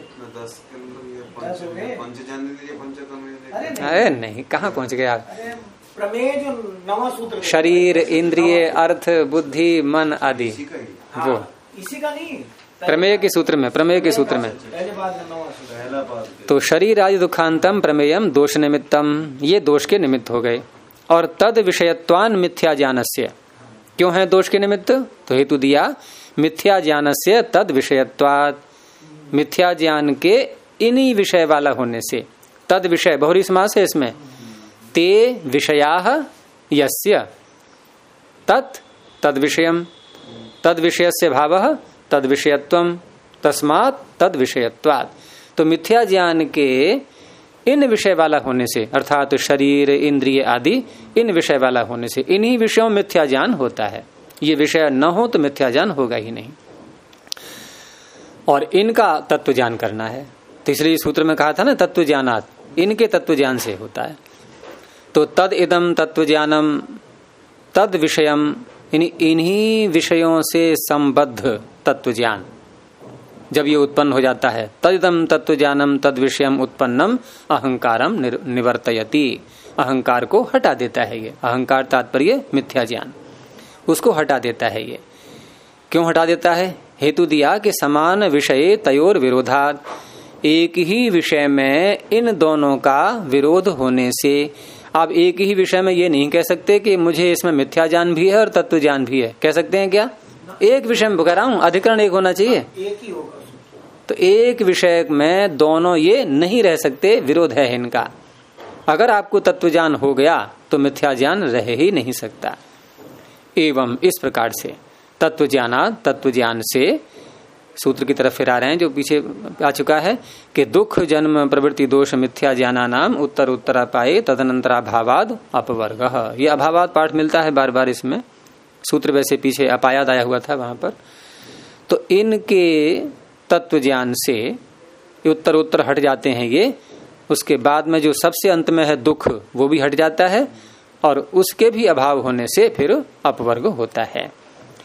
अरे नहीं, कहाँ पहुंच गए आप? प्रमेय जो नवा सूत्र, शरीर, इंद्रिय, अर्थ, बुद्धि, मन आदि, वो इसी का नहीं, प्रमेय के सूत्र में, प्रमेय के सूत्र में। तो शरीर आदि दुखांतम प्रमेयम दोष निमित्तम, ये दोष के निमित्त हो गए। और तद विषयत्वान मिथ्या ज्ञानस्य, क्यों है दोष के निमित्त? तो हेतु दिया, मिथ्या ज्ञानस्य तद विषयत्वात्, मिथ्या ज्ञान के इन्हीं विषय वाला होने से। तद विषय बहुरी समास है इसमें, ते विषयाः यस्य तत् तद विषयम, तद विषयस्य भावः तद विषयत्वम, तस्मात् तद विषयत्वात्। तो मिथ्या ज्ञान के इन विषय वाला होने से, अर्थात शरीर, इंद्रिय आदि इन विषय वाला होने से, इन्हीं विषयों में मिथ्या ज्ञान होता है। ये विषय न हो तो मिथ्या ज्ञान होगा ही नहीं, और इनका तत्व ज्ञान करना है। तो इसलिए सूत्र में कहा था ना, तत्व ज्ञानात्, इनके तत्व ज्ञान से होता है। तो तद इदम तत्व ज्ञानम तद विषयम, इन्हीं विषयों से संबद्ध तत्व ज्ञान जब ये उत्पन्न हो जाता है, तदिदम तत्व ज्ञानम तद विषयम उत्पन्नम अहंकारम निवर्तयति, अहंकार को हटा देता है ये। अहंकार तात्पर्य मिथ्या ज्ञान, उसको हटा देता है ये। क्यों हटा देता है? हेतु दिया कि समान विषय तयोर विरोधात, एक ही विषय में इन दोनों का विरोध होने से। आप एक ही विषय में ये नहीं कह सकते कि मुझे इसमें मिथ्या ज्ञान भी है और तत्व ज्ञान भी है। कह सकते हैं क्या? एक विषय में कह रहा हूं, अधिकरण एक होना चाहिए, एक ही होगा। तो एक विषय में दोनों ये नहीं रह सकते, विरोध है इनका। अगर आपको तत्व ज्ञान हो गया तो मिथ्या ज्ञान रह ही नहीं सकता। एवं इस प्रकार से तत्व ज्ञान से सूत्र की तरफ फिर आ रहे हैं जो पीछे आ चुका है कि दुख जन्म प्रवृत्ति दोष मिथ्या ज्ञाना नाम उत्तर उत्तरापाये तदनंतरा भावाद अपवर्ग। ये अभावाद पाठ मिलता है बार बार इसमें, सूत्र वैसे पीछे अपायाद आया हुआ था वहां पर। तो इनके तत्व ज्ञान से उत्तर उत्तर हट जाते हैं ये। उसके बाद में जो सबसे अंत में है दुख, वो भी हट जाता है, और उसके भी अभाव होने से फिर अपवर्ग होता है।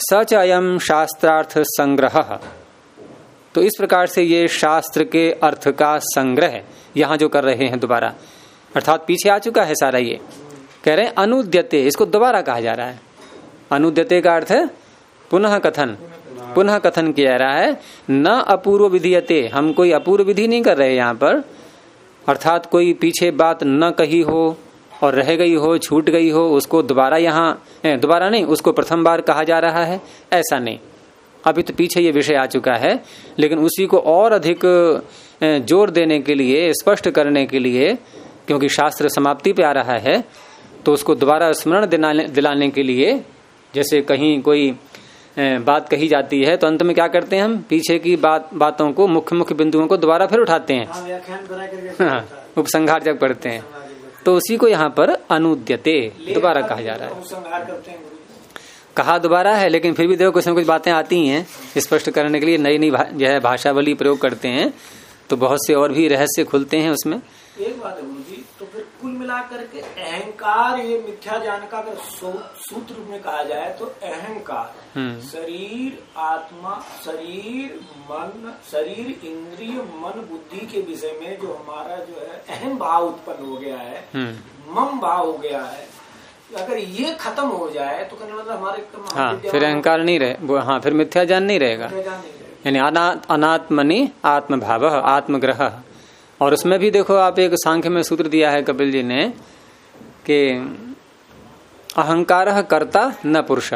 सच अयम शास्त्रार्थ संग्रह। तो इस प्रकार से ये शास्त्र के अर्थ का संग्रह यहां जो कर रहे हैं दोबारा, अर्थात पीछे आ चुका है सारा, ये कह रहे हैं अनुद्यते, इसको दोबारा कहा जा रहा है। अनुद्यते का अर्थ है पुनः कथन, पुनः कथन किया रहा है। न अपूर्व विधीयते, हम कोई अपूर्व विधि नहीं कर रहे यहाँ पर, अर्थात कोई पीछे बात न कही हो और रह गई हो, छूट गई हो, उसको दोबारा यहाँ दोबारा नहीं, उसको प्रथम बार कहा जा रहा है, ऐसा नहीं। अभी तो पीछे ये विषय आ चुका है, लेकिन उसी को और अधिक जोर देने के लिए, स्पष्ट करने के लिए, क्योंकि शास्त्र समाप्ति पे आ रहा है, तो उसको दोबारा स्मरण दिलाने के लिए, जैसे कहीं कोई बात कही जाती है तो अंत में क्या करते हैं हम, पीछे की बातों को, मुख्य मुख्य बिंदुओं को दोबारा फिर उठाते हैं, हाँ, उपसंहार जब पढ़ते हैं, तो उसी को यहाँ पर अनुद्यते दोबारा कहा जा रहा है। कहा दोबारा है, लेकिन फिर भी देखो कुछ न कुछ बातें आती हैं स्पष्ट करने के लिए, नई नई जो है भाषावली प्रयोग करते हैं, तो बहुत से और भी रहस्य खुलते हैं उसमें। एक बात है गुरु जी, तो फिर कुल मिलाकर के अहंकार, ये मिथ्या ज्ञान का अगर सूत्र में कहा जाए तो अहंकार शरीर, आत्मा, शरीर, मन, शरीर, इंद्रिय, मन, बुद्धि के विषय में जो हमारा जो है अहम भाव उत्पन्न हो गया है, मम भाव हो गया है, अगर ये खत्म हो जाए तो कहने मतलब हमारे हाँ, फिर अहंकार नहीं रहे, हाँ, फिर मिथ्या ज्ञान नहीं रहेगा, यानी अनात्मनि आत्मभाव, आत्मग्रह। और उसमें भी देखो आप, एक सांख्य में सूत्र दिया है कपिल जी ने कि अहंकार कर्ता न पुरुष,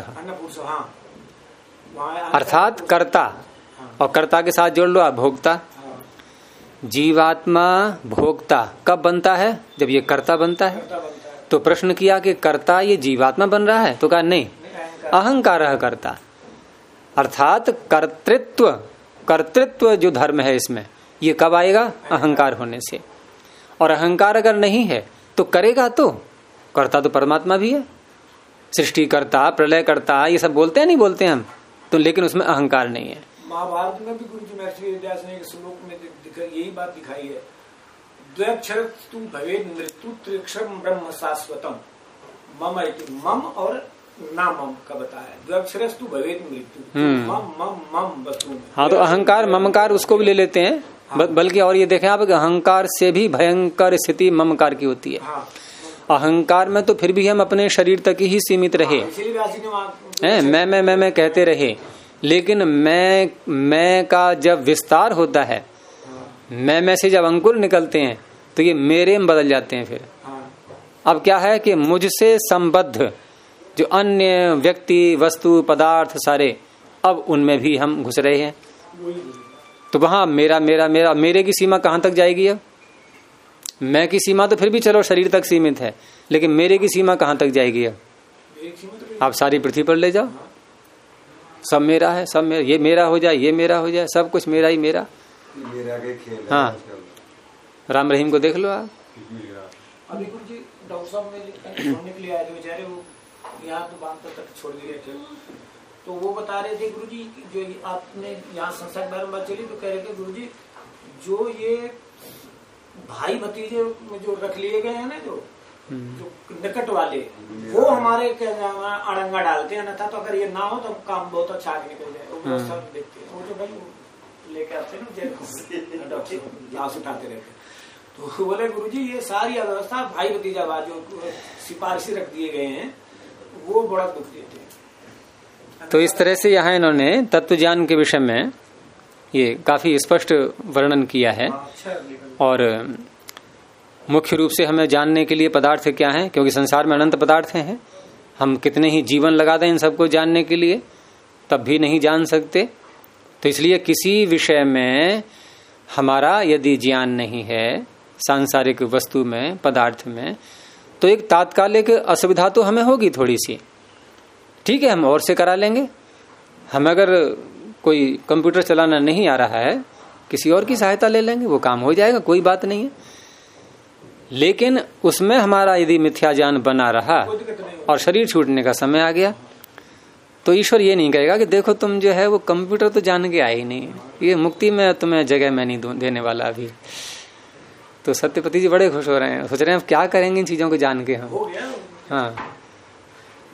अर्थात कर्ता, और कर्ता के साथ जोड़ लो आप भोक्ता। जीवात्मा भोक्ता कब बनता है, जब ये कर्ता बनता है। तो प्रश्न किया कि कर्ता ये जीवात्मा बन रहा है, तो कहा नहीं, अहंकार कर्ता, अर्थात कर्तृत्व जो धर्म है इसमें, ये कब आएगा, अहंकार होने से। और अहंकार अगर नहीं है तो करेगा, तो कर्ता तो परमात्मा भी है, सृष्टिकर्ता, प्रलयकर्ता, ये सब बोलते हैं, नहीं बोलते हम तो, लेकिन उसमें अहंकार नहीं है। महाभारत में भी गुरु जी महर्षि वेदव्यास ने श्लोक में यही बात दिखाई है, द्वैक्षरस्तु भवेद मृत्यु त्रिक्षरम ब्रह्म शाश्वतम मम इति, मम और ना मम का बताया, द्वैक्षरस्तु भवेद मृत्यु, मम मम मम वस्तु। हाँ, तो अहंकार ममकार उसको भी ले लेते हैं, बल्कि और ये देखें आप, अहंकार से भी भयंकर स्थिति ममकार की होती है। अहंकार में तो फिर भी हम अपने शरीर तक ही सीमित रहे, मैं कहते रहे, लेकिन मैं का जब विस्तार होता है, मैं से जब अंकुर निकलते हैं, तो ये मेरे में बदल जाते हैं। फिर अब क्या है कि मुझसे संबद्ध जो अन्य व्यक्ति, वस्तु, पदार्थ सारे, अब उनमें भी हम घुस रहे हैं। तो वहां मेरा मेरा मेरा मेरे की सीमा कहां तक जाएगी? अब मैं की सीमा तो फिर भी चलो शरीर तक सीमित है, लेकिन मेरे की सीमा कहां तक जाएगी? अब आप सारी पृथ्वी पर ले जाओ, सब मेरा है, सब मेरा, ये मेरा हो जाए, ये मेरा हो जाए, सब कुछ मेरा ही मेरा के खेल। हाँ, राम रहीम को देख लो आप। अभी गुरु जी डॉक्टर साहब ने छोड़ने के लिए आए थे बेचारे, वो यहाँ तो बांध तक छोड़ दिए थे, तो वो बता रहे थे गुरु जी, जो आपने यहाँ संसार के बारे में बात चली, तो कह रहे थे गुरु जी, जो ये भाई भतीजे जो रख लिए गए हैं ना, जो निकट वाले, वो हमारे अड़ंगा डालते हैं, ना था तो अगर ये ना हो तो काम बहुत अच्छा आगे निकल जाए, वो सब देखते हैं, वो जो भाई लेके आते हैं ना, लाश उठाते रहते, तो बोले गुरु जी ये सारी अव्यवस्था भाई भतीजावाद जो सिफारिशी रख दिए गए हैं, वो बड़ा दुख देते हैं। तो इस तरह से यहाँ इन्होंने तत्व ज्ञान के विषय में ये काफी स्पष्ट वर्णन किया है। और मुख्य रूप से हमें जानने के लिए पदार्थ क्या है, क्योंकि संसार में अनंत पदार्थ हैं, हम कितने ही जीवन लगा दें इन सबको जानने के लिए, तब भी नहीं जान सकते। तो इसलिए किसी विषय में हमारा यदि ज्ञान नहीं है, सांसारिक वस्तु में, पदार्थ में, तो एक तात्कालिक असुविधा तो हमें होगी थोड़ी सी, ठीक है, हम और से करा लेंगे। हम अगर कोई कंप्यूटर चलाना नहीं आ रहा है, किसी और की सहायता ले लेंगे, वो काम हो जाएगा, कोई बात नहीं है। लेकिन उसमें हमारा यदि मिथ्या ज्ञान बना रहा और शरीर छूटने का समय आ गया, तो ईश्वर ये नहीं कहेगा कि देखो तुम जो है वो कंप्यूटर तो जान के आए ही नहीं, ये मुक्ति में तुम्हें जगह मैं नहीं देने वाला अभी। तो सत्यपति जी बड़े खुश हो रहे हैं, सोच रहे हैं अब क्या करेंगे इन चीजों को जान के हम। हाँ,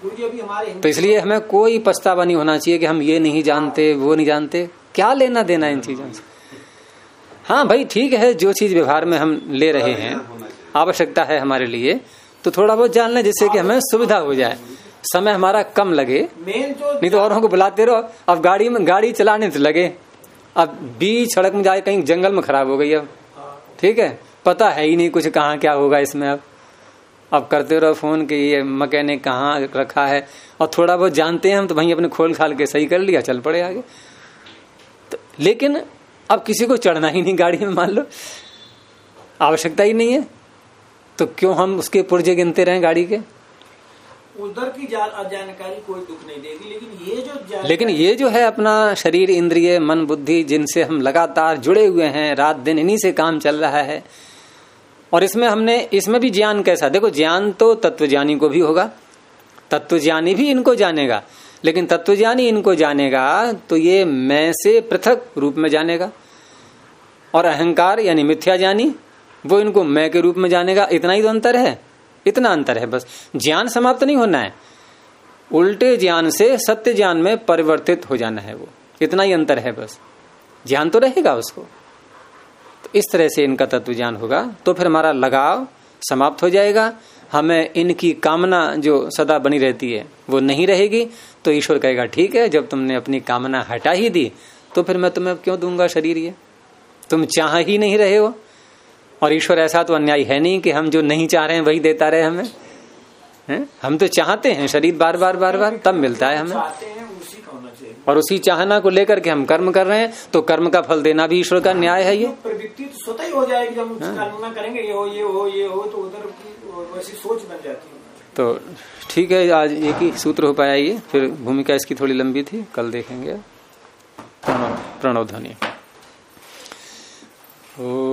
गुरुजी अभी हमारे तो इसलिए हमें कोई पछतावा नहीं होना चाहिए कि हम ये नहीं जानते वो नहीं जानते, क्या लेना देना इन चीजों से। हाँ भाई ठीक है, जो चीज व्यवहार में हम ले रहे हैं आवश्यकता है हमारे लिए, तो थोड़ा बहुत जान लें जिससे कि हमें सुविधा हो जाए, समय हमारा कम लगे। नहीं तो औरों को बुलाते रहो, अब गाड़ी चलाने से लगे, अब बीच सड़क में जाए कहीं जंगल में खराब हो गई, अब ठीक है पता है ही नहीं कुछ कहाँ क्या होगा इसमें। अब करते रहो फोन कि ये मैकेनिक कहाँ रखा है, और थोड़ा बहुत जानते हैं हम तो वहीं अपने खोल खाल के सही कर लिया, चल पड़े आगे। तो लेकिन अब किसी को चढ़ना ही नहीं गाड़ी में, मान लो आवश्यकता ही नहीं है, तो क्यों हम उसके पुर्जे गिनते रहे गाड़ी के। उधर की जानकारी कोई दुख नहीं देगी, लेकिन ये जो है अपना शरीर, इंद्रिय, मन, बुद्धि, जिनसे हम लगातार जुड़े हुए हैं, रात दिन इन्हीं से काम चल रहा है। और इसमें भी ज्ञान कैसा, देखो ज्ञान तो तत्वज्ञानी को भी होगा, तत्वज्ञानी भी इनको जानेगा, लेकिन तत्वज्ञानी इनको जानेगा तो ये मैं से पृथक रूप में जानेगा, और अहंकार यानी मिथ्या ज्ञानी वो इनको मैं के रूप में जानेगा। इतना ही तो अंतर है, इतना अंतर है बस। ज्ञान समाप्त नहीं होना है, उल्टे ज्ञान से सत्य ज्ञान में परिवर्तित हो जाना है, वो इतना ही अंतर है बस। ज्ञान तो रहेगा उसको। तो इस तरह से इनका तत्व ज्ञान होगा तो फिर हमारा लगाव समाप्त हो जाएगा, हमें इनकी कामना जो सदा बनी रहती है वो नहीं रहेगी। तो ईश्वर कहेगा ठीक है, जब तुमने अपनी कामना हटा ही दी तो फिर मैं तुम्हें क्यों दूंगा शरीर, ये तुम चाह ही नहीं रहे हो। और ईश्वर ऐसा तो अन्याय है नहीं कि हम जो नहीं चाह रहे हैं वही देता रहे हमें, हैं? हम तो चाहते हैं शरीर बार बार तब मिलता है हमें, और उसी चाहना को लेकर के हम कर्म कर रहे हैं, तो कर्म का फल देना भी ईश्वर का न्याय है। ये प्रवृत्ति तो स्वतः ही हो जाएगी, जब कर्म करेंगे ये हो तो उधर वैसी सोच बन जाती है। तो ठीक है, आज एक ही सूत्र हो पाया ये, फिर भूमिका इसकी थोड़ी लंबी थी, कल देखेंगे। प्रणव ध्वनि।